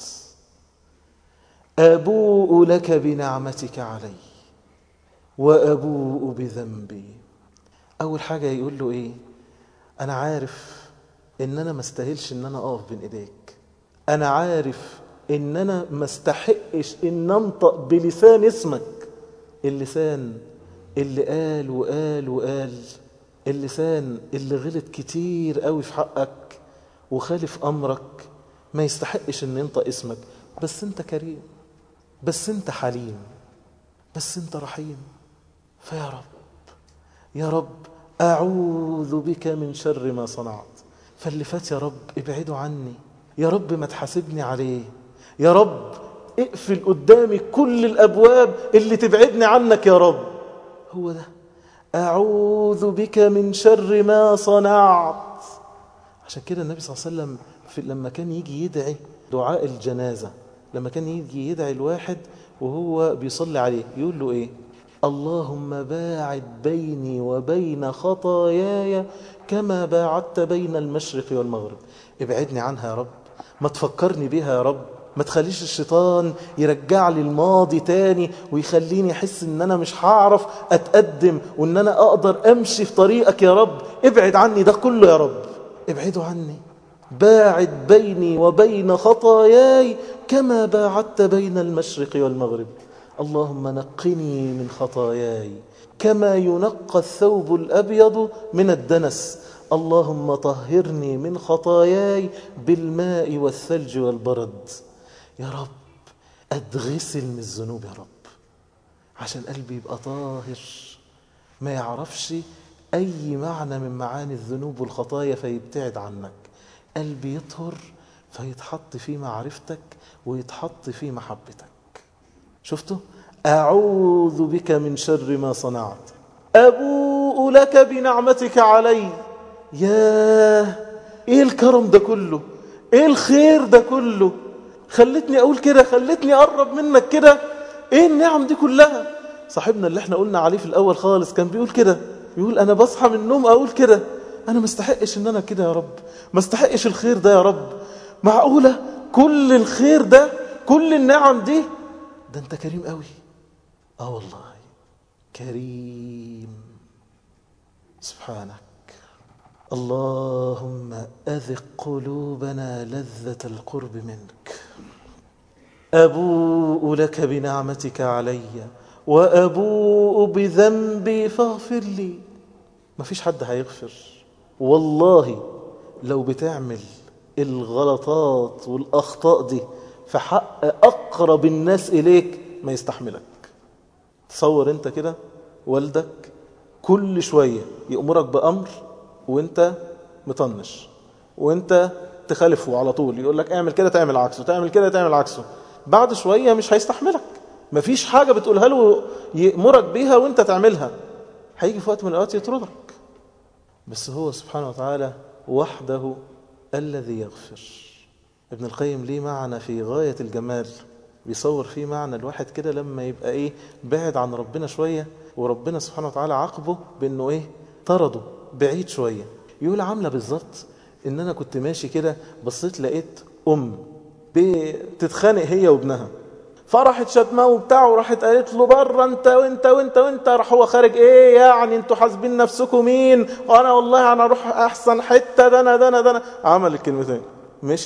أبوء لك بنعمتك علي وأبوء بذنبي. أول حاجة يقول له إيه؟ أنا عارف إن أنا ما استاهلش إن أنا أقف بين إيديك، أنا عارف إن أنا ما استحقش إن أنطق بلسان اسمك، اللسان اللي قال وقال وقال، اللسان اللي غلط كتير قوي في حقك وخالف أمرك، ما يستحقش إن ينطق اسمك. بس أنت كريم، بس أنت حليم، بس أنت رحيم. فيا رب يا رب أعوذ بك من شر ما صنعت. فاللي فات يا رب ابعدوا عني، يا رب ما تحاسبني عليه، يا رب اقفل قدامي كل الأبواب اللي تبعدني عنك يا رب. هو ده أعوذ بك من شر ما صنعت. عشان كده النبي صلى الله عليه وسلم في لما كان يجي يدعي دعاء الجنازة، لما كان يجي يدعي الواحد وهو بيصلي عليه، يقول له إيه؟ اللهم باعد بيني وبين خطاياي كما باعدت بين المشرق والمغرب. ابعدني عنها يا رب، ما تفكرني بيها يا رب، ما تخليش الشيطان يرجع لي الماضي تاني ويخليني أحس إن أنا مش هعرف أتقدم وإن أنا أقدر أمشي في طريقك يا رب. ابعد عني ده كله يا رب، ابعدوا عني. باعد بيني وبين خطاياي كما باعدت بين المشرق والمغرب. اللهم نقني من خطاياي كما ينقى الثوب الأبيض من الدنس. اللهم طهرني من خطاياي بالماء والثلج والبرد. يا رب أتغسل من الذنوب يا رب، عشان قلبي يبقى طاهر، ما يعرفش أي معنى من معاني الذنوب والخطايا فيبتعد عنك. قلبي يطهر فيتحط في معرفتك ويتحط في محبتك. شفتوا؟ أعوذ بك من شر ما صنعت، أبوء لك بنعمتك علي. ياه إيه الكرم ده كله، إيه الخير ده كله، خلتني أقول كده، خلتني أقرب منك كده، إيه النعم دي كلها. صاحبنا اللي احنا قلنا عليه في الأول خالص كان بيقول كده، يقول أنا بصحى من النوم أقول كده، أنا ما استحقش إن أنا كده يا رب، ما استحقش الخير ده يا رب. معقولة كل الخير ده، كل النعم دي؟ ده أنت كريم قوي. آه والله كريم سبحانك. اللهم أذق قلوبنا لذة القرب منك. أبوء لك بنعمتك علي وأبوء بذنبي فاغفر لي. ما فيش حد هيغفر والله لو بتعمل الغلطات والأخطاء دي في حق أقرب الناس إليك ما يستحملك. تصور انت كده والدك كل شوية يأمرك بأمر وانت مطنش، وانت تخالفه على طول، يقول لك اعمل كده تعمل عكسه، تعمل كده تعمل عكسه. بعد شوية مش هيستحملك، مفيش حاجة بتقولها له يأمرك بيها وانت تعملها، هيجي في وقت من الأوقات يطردك. بس هو سبحانه وتعالى وحده الذي يغفر. ابن القيم ليه معنى في غاية الجمال، بيصور فيه معنى الواحد كده لما يبقى ايه بعد عن ربنا شوية وربنا سبحانه وتعالى عاقبه بانه ايه طرده بعيد شوية. يقول عاملة بالظبط ان انا كنت ماشي كده بصيت لقيت ام بتتخانق هي وابنها، فرحت شتمه وبتاعه وراحت قالت له بره انت وانت وانت وانت. راح هو خارج ايه يعني انتوا حاسبين نفسكم مين، وانا والله انا اروح احسن حته، ده انا ده انا ده انا عمل الكلمتين ماشي.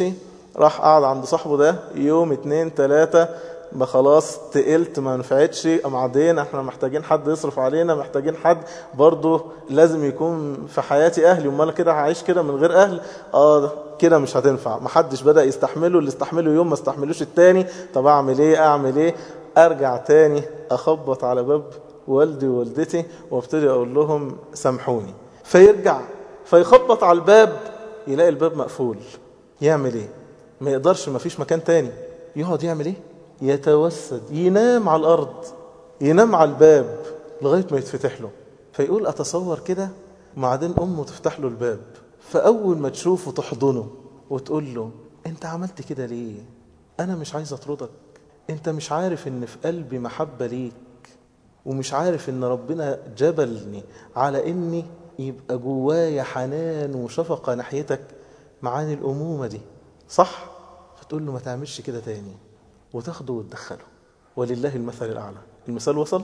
راح قعد عند صاحبه ده يوم اتنين تلاتة، ما خلاص تقلت ما نفعتش، بعدين احنا محتاجين حد يصرف علينا، محتاجين حد برضه لازم يكون في حياتي اهلي، امال كده هعيش كده من غير اهل؟ اه كده مش هتنفع. محدش بدأ يستحمله، اللي استحمله يوم ما استحملوش التاني. طب اعمل ايه اعمل ايه؟ ارجع تاني اخبط على باب والدي ووالدتي وابتدي اقول لهم سامحوني. فيرجع فيخبط على الباب يلاقي الباب مقفول. يعمل ايه؟ ما يقدرش، ما فيش مكان تاني. يقعد يعمل ايه؟ يتوسد، ينام على الارض، ينام على الباب لغاية ما يتفتح له. فيقول اتصور كده، وبعدين امه تفتح له الباب، فاول ما تشوفه تحضنه وتقول له انت عملت كده ليه؟ انا مش عايز اطردك، انت مش عارف ان في قلبي محبة ليك، ومش عارف ان ربنا جبلني على اني يبقى جوايا حنان وشفقة ناحيتك، معاني الامومة دي صح؟ فتقول له ما تعملش كده تاني، وتاخده وتدخله. ولله المثل الاعلى. المثال وصل؟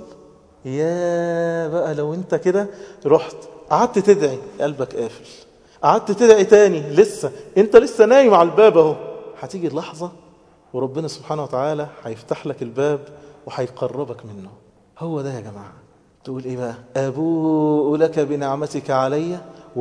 يا بقى لو انت كده رحت قعدت تدعي قلبك قافل، قعدت تدعي تاني لسه انت لسه نايم على الباب اهو، هتيجي اللحظة وربنا سبحانه وتعالى هيفتح لك الباب وهيقربك منه. هو ده يا جماعة. تقول ايه بقى؟ أبوء لك بنعمتك علي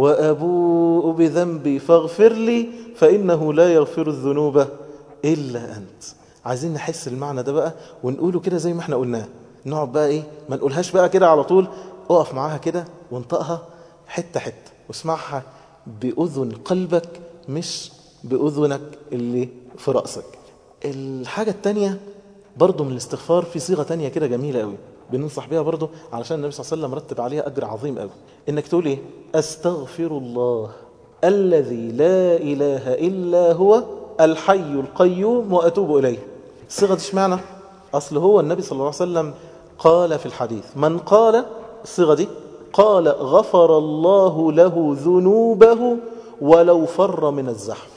وأبوء بذنبي فاغفر لي فإنه لا يغفر الذنوب إلا أنت. عايزين نحس المعنى ده بقى ونقوله كده زي ما احنا قلناه. نقعد بقى ايه، ما نقولهاش بقى كده على طول، اقف معاها كده وانطقها حتة حتة واسمعها بأذن قلبك مش بأذنك اللي في رأسك. الحاجة التانية برضو من الاستغفار في صيغة تانية كده جميلة قوي بننصح بيها برضو، علشان النبي صلى الله عليه وسلم مرتب عليها أجر عظيم قوي. إنك تقول إيه؟ أستغفر الله الذي لا إله إلا هو الحي القيوم وأتوب إليه. الصيغة دي اشمعنى؟ أصل هو النبي صلى الله عليه وسلم قال في الحديث من قال الصيغة دي قال غفر الله له ذنوبه ولو فر من الزحف.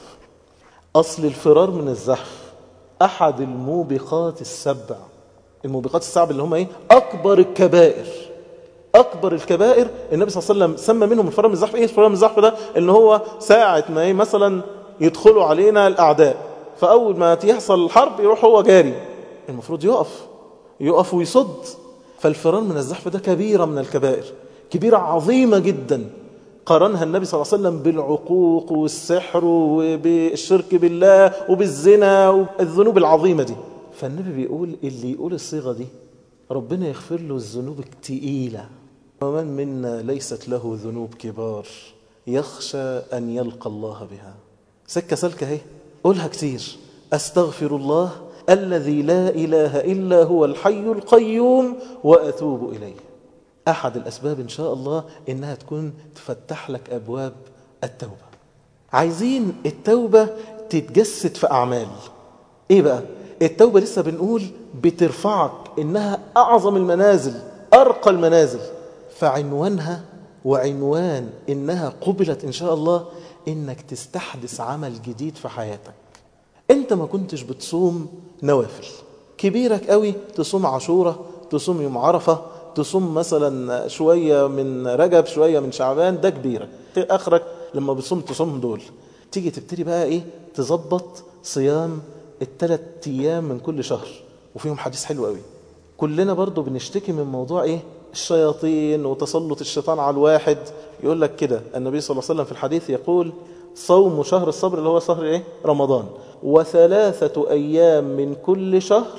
أصل الفرار من الزحف أحد الموبقات السبع. الموبقات السبع اللي هم إيه؟ أكبر الكبائر. أكبر الكبائر النبي صلى الله عليه وسلم سمى منهم الفرار من الزحف. إيه الفرار من الزحف ده؟ إن هو ساعة ما إيه مثلا يدخلوا علينا الأعداء، فأول ما يحصل الحرب يروح هو جاري، المفروض يقف يقف ويصد. فالفرار من الزحف ده كبيرة من الكبائر، كبيرة عظيمة جدا. قارنها النبي صلى الله عليه وسلم بالعقوق والسحر وبالشرك بالله وبالزنا والذنوب العظيمة دي. فالنبي بيقول اللي يقول الصيغة دي ربنا يغفر له الذنوب التقيلة. ومن منا ليست له ذنوب كبار يخشى أن يلقى الله بها. سكة سلكة اهي، قولها كتير. أستغفر الله الذي لا إله إلا هو الحي القيوم وأتوب إليه. أحد الأسباب إن شاء الله إنها تكون تفتح لك أبواب التوبة. عايزين التوبة تتجسد في أعمال. إيه بقى؟ التوبة لسه بنقول بترفعك، إنها أعظم المنازل، أرقى المنازل. فعنوانها وعنوان إنها قبلت إن شاء الله إنك تستحدث عمل جديد في حياتك. أنت ما كنتش بتصوم نوافل كبيرك قوي، تصوم عاشورة، تصوم يوم عرفة، تصوم مثلا شوية من رجب شوية من شعبان، ده كبيرك. آخرك لما بتصوم تصوم دول. تيجي تبتدي بقى إيه؟ تظبط صيام الثلاث أيام من كل شهر. وفيهم حديث حلو قوي. كلنا برضو بنشتكي من موضوع إيه؟ الشياطين وتسلط الشيطان على الواحد. يقول لك كده النبي صلى الله عليه وسلم في الحديث يقول صوم شهر الصبر اللي هو شهر إيه؟ رمضان، وثلاثة أيام من كل شهر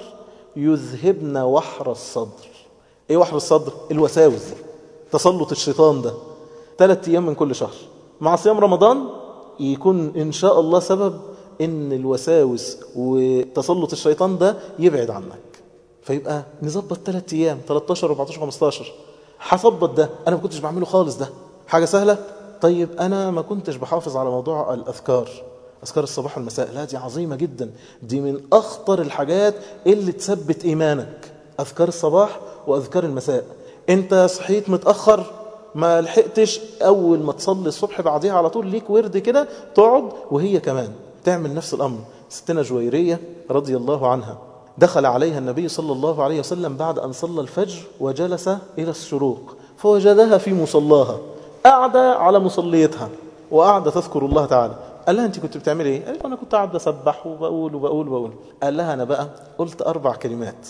يذهبن وحر الصدر. ايه وحر الصدر؟ الوساوس، تسلط الشيطان ده. ثلاث ايام من كل شهر مع صيام رمضان يكون ان شاء الله سبب ان الوساوس وتسلط الشيطان ده يبعد عنك. فيبقى نظبط ثلاث ايام ثلاثة عشر أربعة عشر خمسة عشر. هظبط ده، انا ما كنتش بعمله خالص، ده حاجة سهلة. طيب انا ما كنتش بحافظ على موضوع الاذكار، أذكار الصباح والمساء. لا دي عظيمة جدا، دي من أخطر الحاجات اللي تثبت إيمانك. أذكار الصباح وأذكار المساء. أنت صحيت متأخر ما لحقتش، أول ما تصلي الصبح بعدها على طول ليك ورد كده تقعد، وهي كمان تعمل نفس الأمر. ستنا جويرية رضي الله عنها دخل عليها النبي صلى الله عليه وسلم بعد أن صلى الفجر وجلس إلى الشروق، فوجدها في مصلاها قاعدة على مصليتها وقاعدة تذكر الله تعالى. قال لها انت كنت بتعملي ايه؟ قالت انا كنت قاعد بسبح وبقول وبقول وبقول. قال لها انا بقى قلت اربع كلمات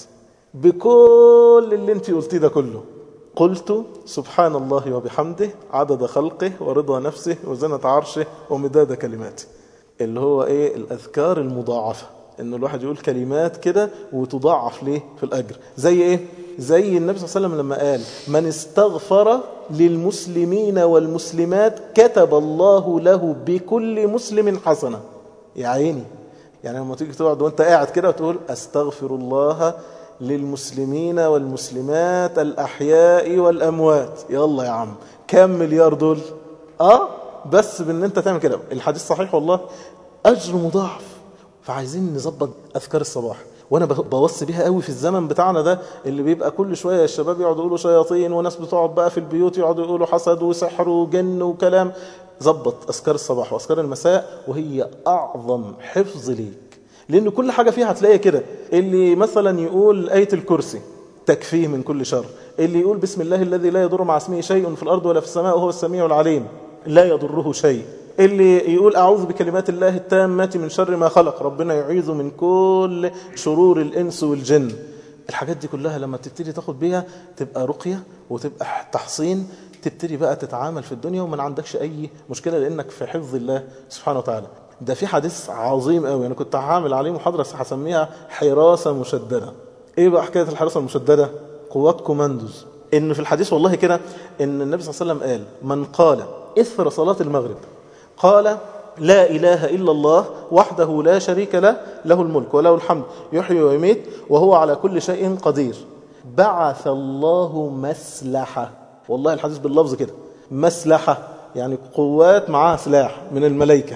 بكل اللي انت قلتيه ده كله. قلت سبحان الله وبحمده عدد خلقه ورضا نفسه وزنة عرشه ومداد كلماته، اللي هو ايه؟ الاذكار المضاعفة، ان الواحد يقول كلمات كده وتضاعف ليه في الاجر. زي ايه؟ زي النبي صلى الله عليه وسلم لما قال من استغفر للمسلمين والمسلمات كتب الله له بكل مسلم حسنة. يا عيني، يعني لما تيجي تقعد وانت قاعد كده وتقول استغفر الله للمسلمين والمسلمات الأحياء والأموات، يلا يا عم كم مليار دول؟ اه بس بان انت تعمل كده. الحديث صحيح والله، اجر مضاعف. فعايزين نظبط اذكار الصباح، وانا بوصي بيها قوي في الزمن بتاعنا ده اللي بيبقى كل شويه الشباب يقعدوا يقولوا شياطين، وناس بتقعد بقى في البيوت يقعدوا يقولوا حسد وسحر وجن وكلام. ظبط اذكار الصباح واذكار المساء، وهي اعظم حفظ ليك، لان كل حاجه فيها هتلاقي كده. اللي مثلا يقول آية الكرسي تكفيه من كل شر، اللي يقول بسم الله الذي لا يضر مع اسمه شيء في الارض ولا في السماء وهو السميع العليم لا يضره شيء، اللي يقول أعوذ بكلمات الله التامة من شر ما خلق، ربنا يعيذ من كل شرور الإنس والجن. الحاجات دي كلها لما تبتدي تاخد بيها تبقى رقية وتبقى تحصين، تبتدي بقى تتعامل في الدنيا وما عندكش أي مشكلة، لأنك في حفظ الله سبحانه وتعالى. ده في حديث عظيم قوي أنا كنت هعمل عليه محاضرة هسميها حراسة مشددة. إيه بقى حكاية الحراسة المشددة؟ قوات كوماندوز. إن في الحديث والله كده إن النبي صلى الله عليه وسلم قال من قال إثر صلاة المغرب قال لا إله إلا الله وحده لا شريك له له الملك وله الحمد يحيي ويميت وهو على كل شيء قدير بعث الله مسلحة. والله الحديث باللفظ كده، مسلحة يعني قوات معها سلاح من الملائكة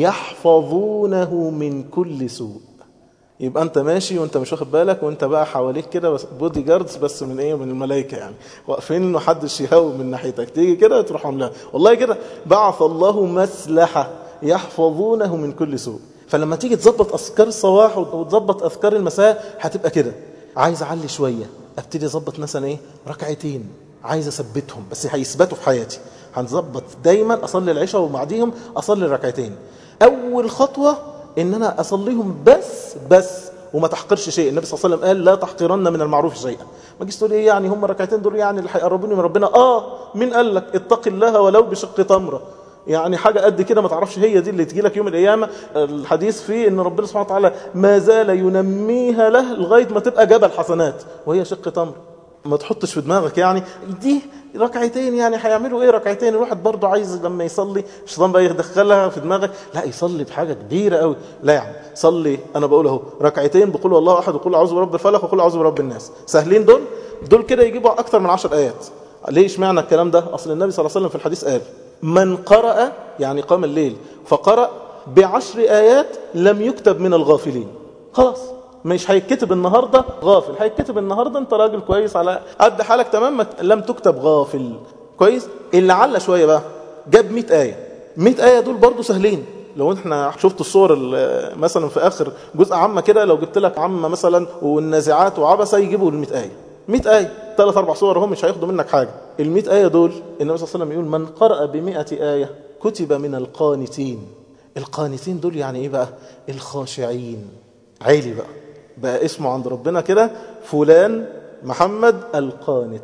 يحفظونه من كل سوء. يبقى انت ماشي وانت مش واخد بالك، وانت بقى حواليك كده بودي جاردز بس من ايه؟ من الملائكه، يعني واقفين انه حدش يهاوب من ناحيتك، تيجي كده تروح عاملها. والله كده بعث الله مسلحه يحفظونه من كل سوء. فلما تيجي تظبط اذكار الصباح وتظبط اذكار المساء هتبقى كده. عايز اعلي شويه، ابتدي اظبط مثلا ايه؟ ركعتين عايز اثبتهم بس هيثبتوا في حياتي. هنظبط دايما اصلي العشاء وبعديهم اصلي ركعتين. اول خطوه ان انا اصليهم بس بس وما تحقرش شيء. النبي صلى الله عليه وسلم قال لا تحقرن من المعروف شيئا. ما تجيش تقول ايه يعني هم الركعتين دول يعني اللي هيقربوني من ربنا؟ اه مين قال لك؟ اتق الله ولو بشق تمره، يعني حاجه قد كده ما تعرفش هي دي اللي تجي لك يوم القيامه. الحديث فيه ان ربنا سبحانه وتعالى ما زال ينميها له لغايه ما تبقى جبل حسنات وهي شق تمر. ما تحطش في دماغك يعني دي ركعتين يعني هيعملوا ايه ركعتين. الواحد برضه عايز لما يصلي الشيطان بقى يدخلها في دماغك لا يصلي بحاجه كبيره قوي. لا يعني صلي، انا بقول اهو ركعتين بقول والله احد وقول اعوذ برب الفلق وقول اعوذ برب الناس، سهلين دول. دول كده يجيبوا اكتر من عشر ايات. ليش معنى الكلام ده؟ اصل النبي صلى الله عليه وسلم في الحديث قال من قرأ يعني قام الليل فقرأ بعشر ايات لم يكتب من الغافلين. خلاص مش هيتكتب النهاردة غافل، هيتكتب النهاردة انت راجل كويس على قد حالك تمام، لم تكتب غافل. كويس. اللي علّى شوية بقى جاب مئة آية. مئة آية دول برضو سهلين. لو احنا شفت الصور مثلا في اخر جزء عامة كده، لو جبت لك عامة مثلا والنازعات وعبسة يجيبوا المئة آية. مئة آية ثلاث اربع صور هم مش هياخدوا منك حاجة. المئة آية دول النبي صلى الله عليه وسلم يقول من قرأ بمئة آية كتب من القانتين. القانتين دول يعني ايه بقى؟ الخاشعين. عالي بقى بقى اسمه عند ربنا كده فلان محمد القانت،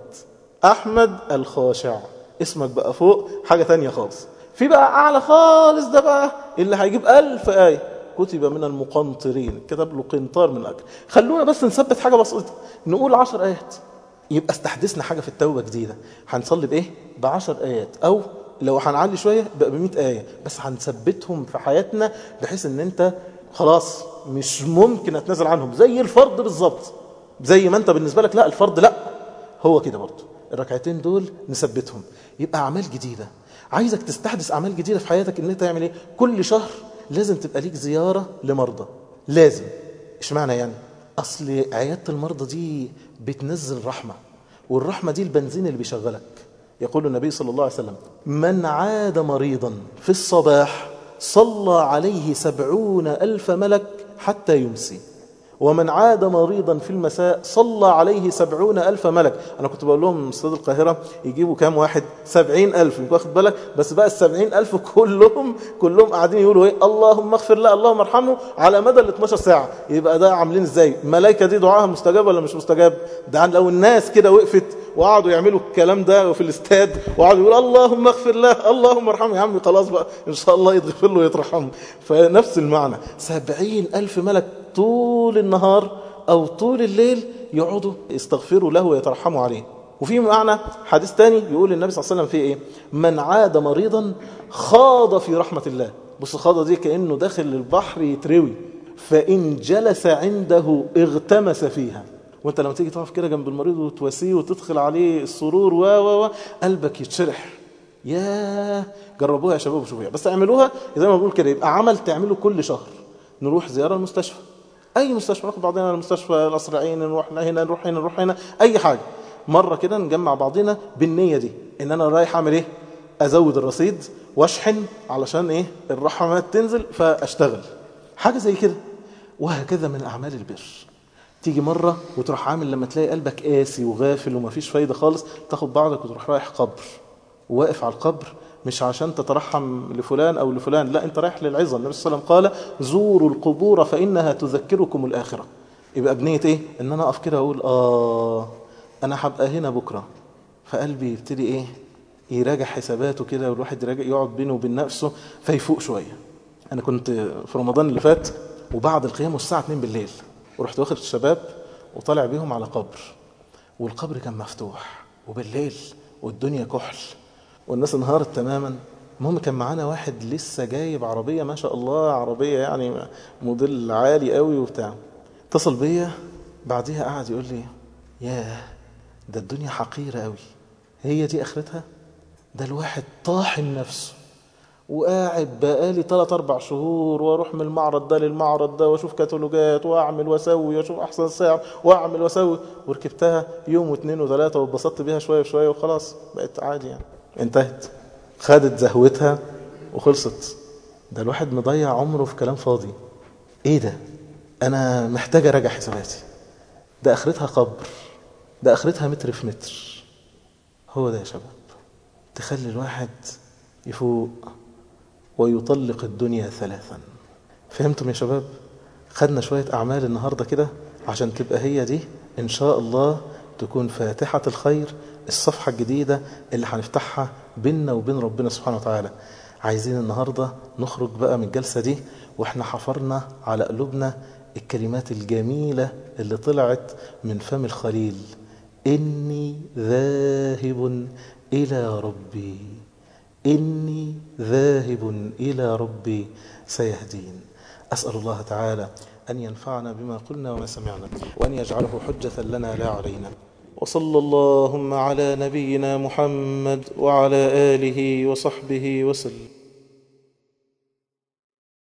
أحمد الخاشع. اسمك بقى فوق حاجة تانية خالص. في بقى أعلى خالص ده بقى اللي هيجيب ألف آية كتب من المقنطرين، كتب له قنطار من الأجر. خلونا بس نثبت حاجة بسيطة، نقول عشر آيات يبقى استحدثنا حاجة في التوبة جديدة. هنصلي بإيه؟ بعشر آيات، أو لو هنعلي شوية بقى بمئة آية، بس هنثبتهم في حياتنا بحيث ان انت خلاص مش ممكن اتنازل عنهم. زي الفرض بالظبط، زي ما انت بالنسبة لك لا الفرض لا، هو كده برضه الركعتين دول نثبتهم. يبقى اعمال جديدة. عايزك تستحدث اعمال جديدة في حياتك. ان انت تعمل ايه؟ كل شهر لازم تبقى ليك زيارة لمرضى. لازم. ايش معنى يعني؟ اصل عيادة المرضى دي بتنزل رحمة، والرحمة دي البنزين اللي بيشغلك. يقول النبي صلى الله عليه وسلم من عاد مريضا في الصباح صلى عليه سبعون ألف ملك حتى يمسي، ومن عاد مريضا في المساء صلى عليه سبعون ألف ملك. أنا كنت بقول لهم استاد القاهرة يجيبوا كام واحد؟ سبعين ألف. مش واخد بالك؟ بس بقى السبعين ألف كلهم كلهم قاعدين يقولوا إيه؟ اللهم اغفر له اللهم ارحمه على مدى ال اثناشر ساعة. يبقى ده عاملين إزاي؟ الملائكة دي دعاها مستجاب ولا مش مستجاب؟ ده لو الناس كده وقفت وقعدوا يعملوا الكلام ده في الاستاد وقعدوا يقولوا اللهم اغفر له اللهم ارحمه، يا عم خلاص بقى إن شاء الله يغفر له ويترحمه. فنفس المعنى، سبعين ألف ملك طول النهار أو طول الليل يقعدوا يستغفروا له ويترحموا عليه. وفي معنى حديث تاني يقول النبي صلى الله عليه وسلم فيه إيه؟ من عاد مريضا خاض في رحمة الله. بص خاض دي كأنه داخل البحر يتروي، فإن جلس عنده اغتمس فيها. وانت لما تيجي تقف كده جنب المريض وتواسيه وتدخل عليه السرور و و و قلبك يتشرح. يا جربوها يا شباب وشوفوها، بس اعملوها زي ما بقول كده، يبقى عمل تعمله كل شهر. نروح زيارة المستشفى، أي مستشفى، ناخد بعضنا المستشفى القصر العيني، نروح هنا نروح هنا نروح هنا أي حاجة، مرة كده نجمع بعضنا بالنية دي إن أنا رايح أعمل إيه؟ أزود الرصيد واشحن علشان إيه؟ الرحمات تنزل فأشتغل حاجة زي كده. وهكذا من أعمال البر. تيجي مرة وتروح عامل لما تلاقي قلبك قاسي وغافل ومفيش فايدة خالص، تاخد بعضك وتروح رايح قبر، واقف على القبر مش عشان تترحم لفلان أو لفلان، لا أنت رايح للعظة. النبي صلى الله عليه وسلم قال زوروا القبور فإنها تذكركم الآخرة. يبقى بنية إيه؟ إن أنا أقف كده وأقول آه أنا هبقى هنا بكرة، فقلبي يبتدي إيه؟ يراجع حساباته كده، والواحد يراجع يقعد بينه وبين نفسه فيفوق شوية. أنا كنت في رمضان اللي فات وبعد القيام الساعة اتنين بالليل، ورحت واخد الشباب وطالع بيهم على قبر، والقبر كان مفتوح وبالليل والدنيا كحل والناس انهارت تماما. المهم كان معانا واحد لسه جايب عربية ما شاء الله، عربية يعني موديل عالي قوي وبتاع، اتصل بيا بعديها قعد يقول لي ياه ده الدنيا حقيرة قوي، هي دي اخرتها؟ ده الواحد طاحن نفسه وقاعد بقالي ثلاث أربع شهور واروح من المعرض ده للمعرض ده واشوف كتالوجات واعمل واسوي واشوف احسن سعر واعمل واسوي، وركبتها يوم واثنين وثلاثة واتبسطت بيها شوية شوية وخلاص بقت عادي يعني انتهت، خدت زهوتها وخلصت. ده الواحد مضيع عمره في كلام فاضي. ايه ده؟ انا محتاج اراجع حساباتي. ده اخرتها قبر، ده اخرتها متر في متر. هو ده يا شباب تخلي الواحد يفوق ويطلق الدنيا ثلاثا. فهمتم يا شباب؟ خدنا شوية أعمال النهاردة كده عشان تبقى هي دي إن شاء الله تكون فاتحة الخير، الصفحة الجديدة اللي هنفتحها بيننا وبين ربنا سبحانه وتعالى. عايزين النهاردة نخرج بقى من الجلسة دي وإحنا حفرنا على قلوبنا الكلمات الجميلة اللي طلعت من فم الخليل: إني ذاهب إلى ربي، إني ذاهب إلى ربي سيهدين. أسأل الله تعالى أن ينفعنا بما قلنا وما سمعنا، وأن يجعله حجة لنا لا علينا. وصلى اللهم على نبينا محمد وعلى آله وصحبه وسلم.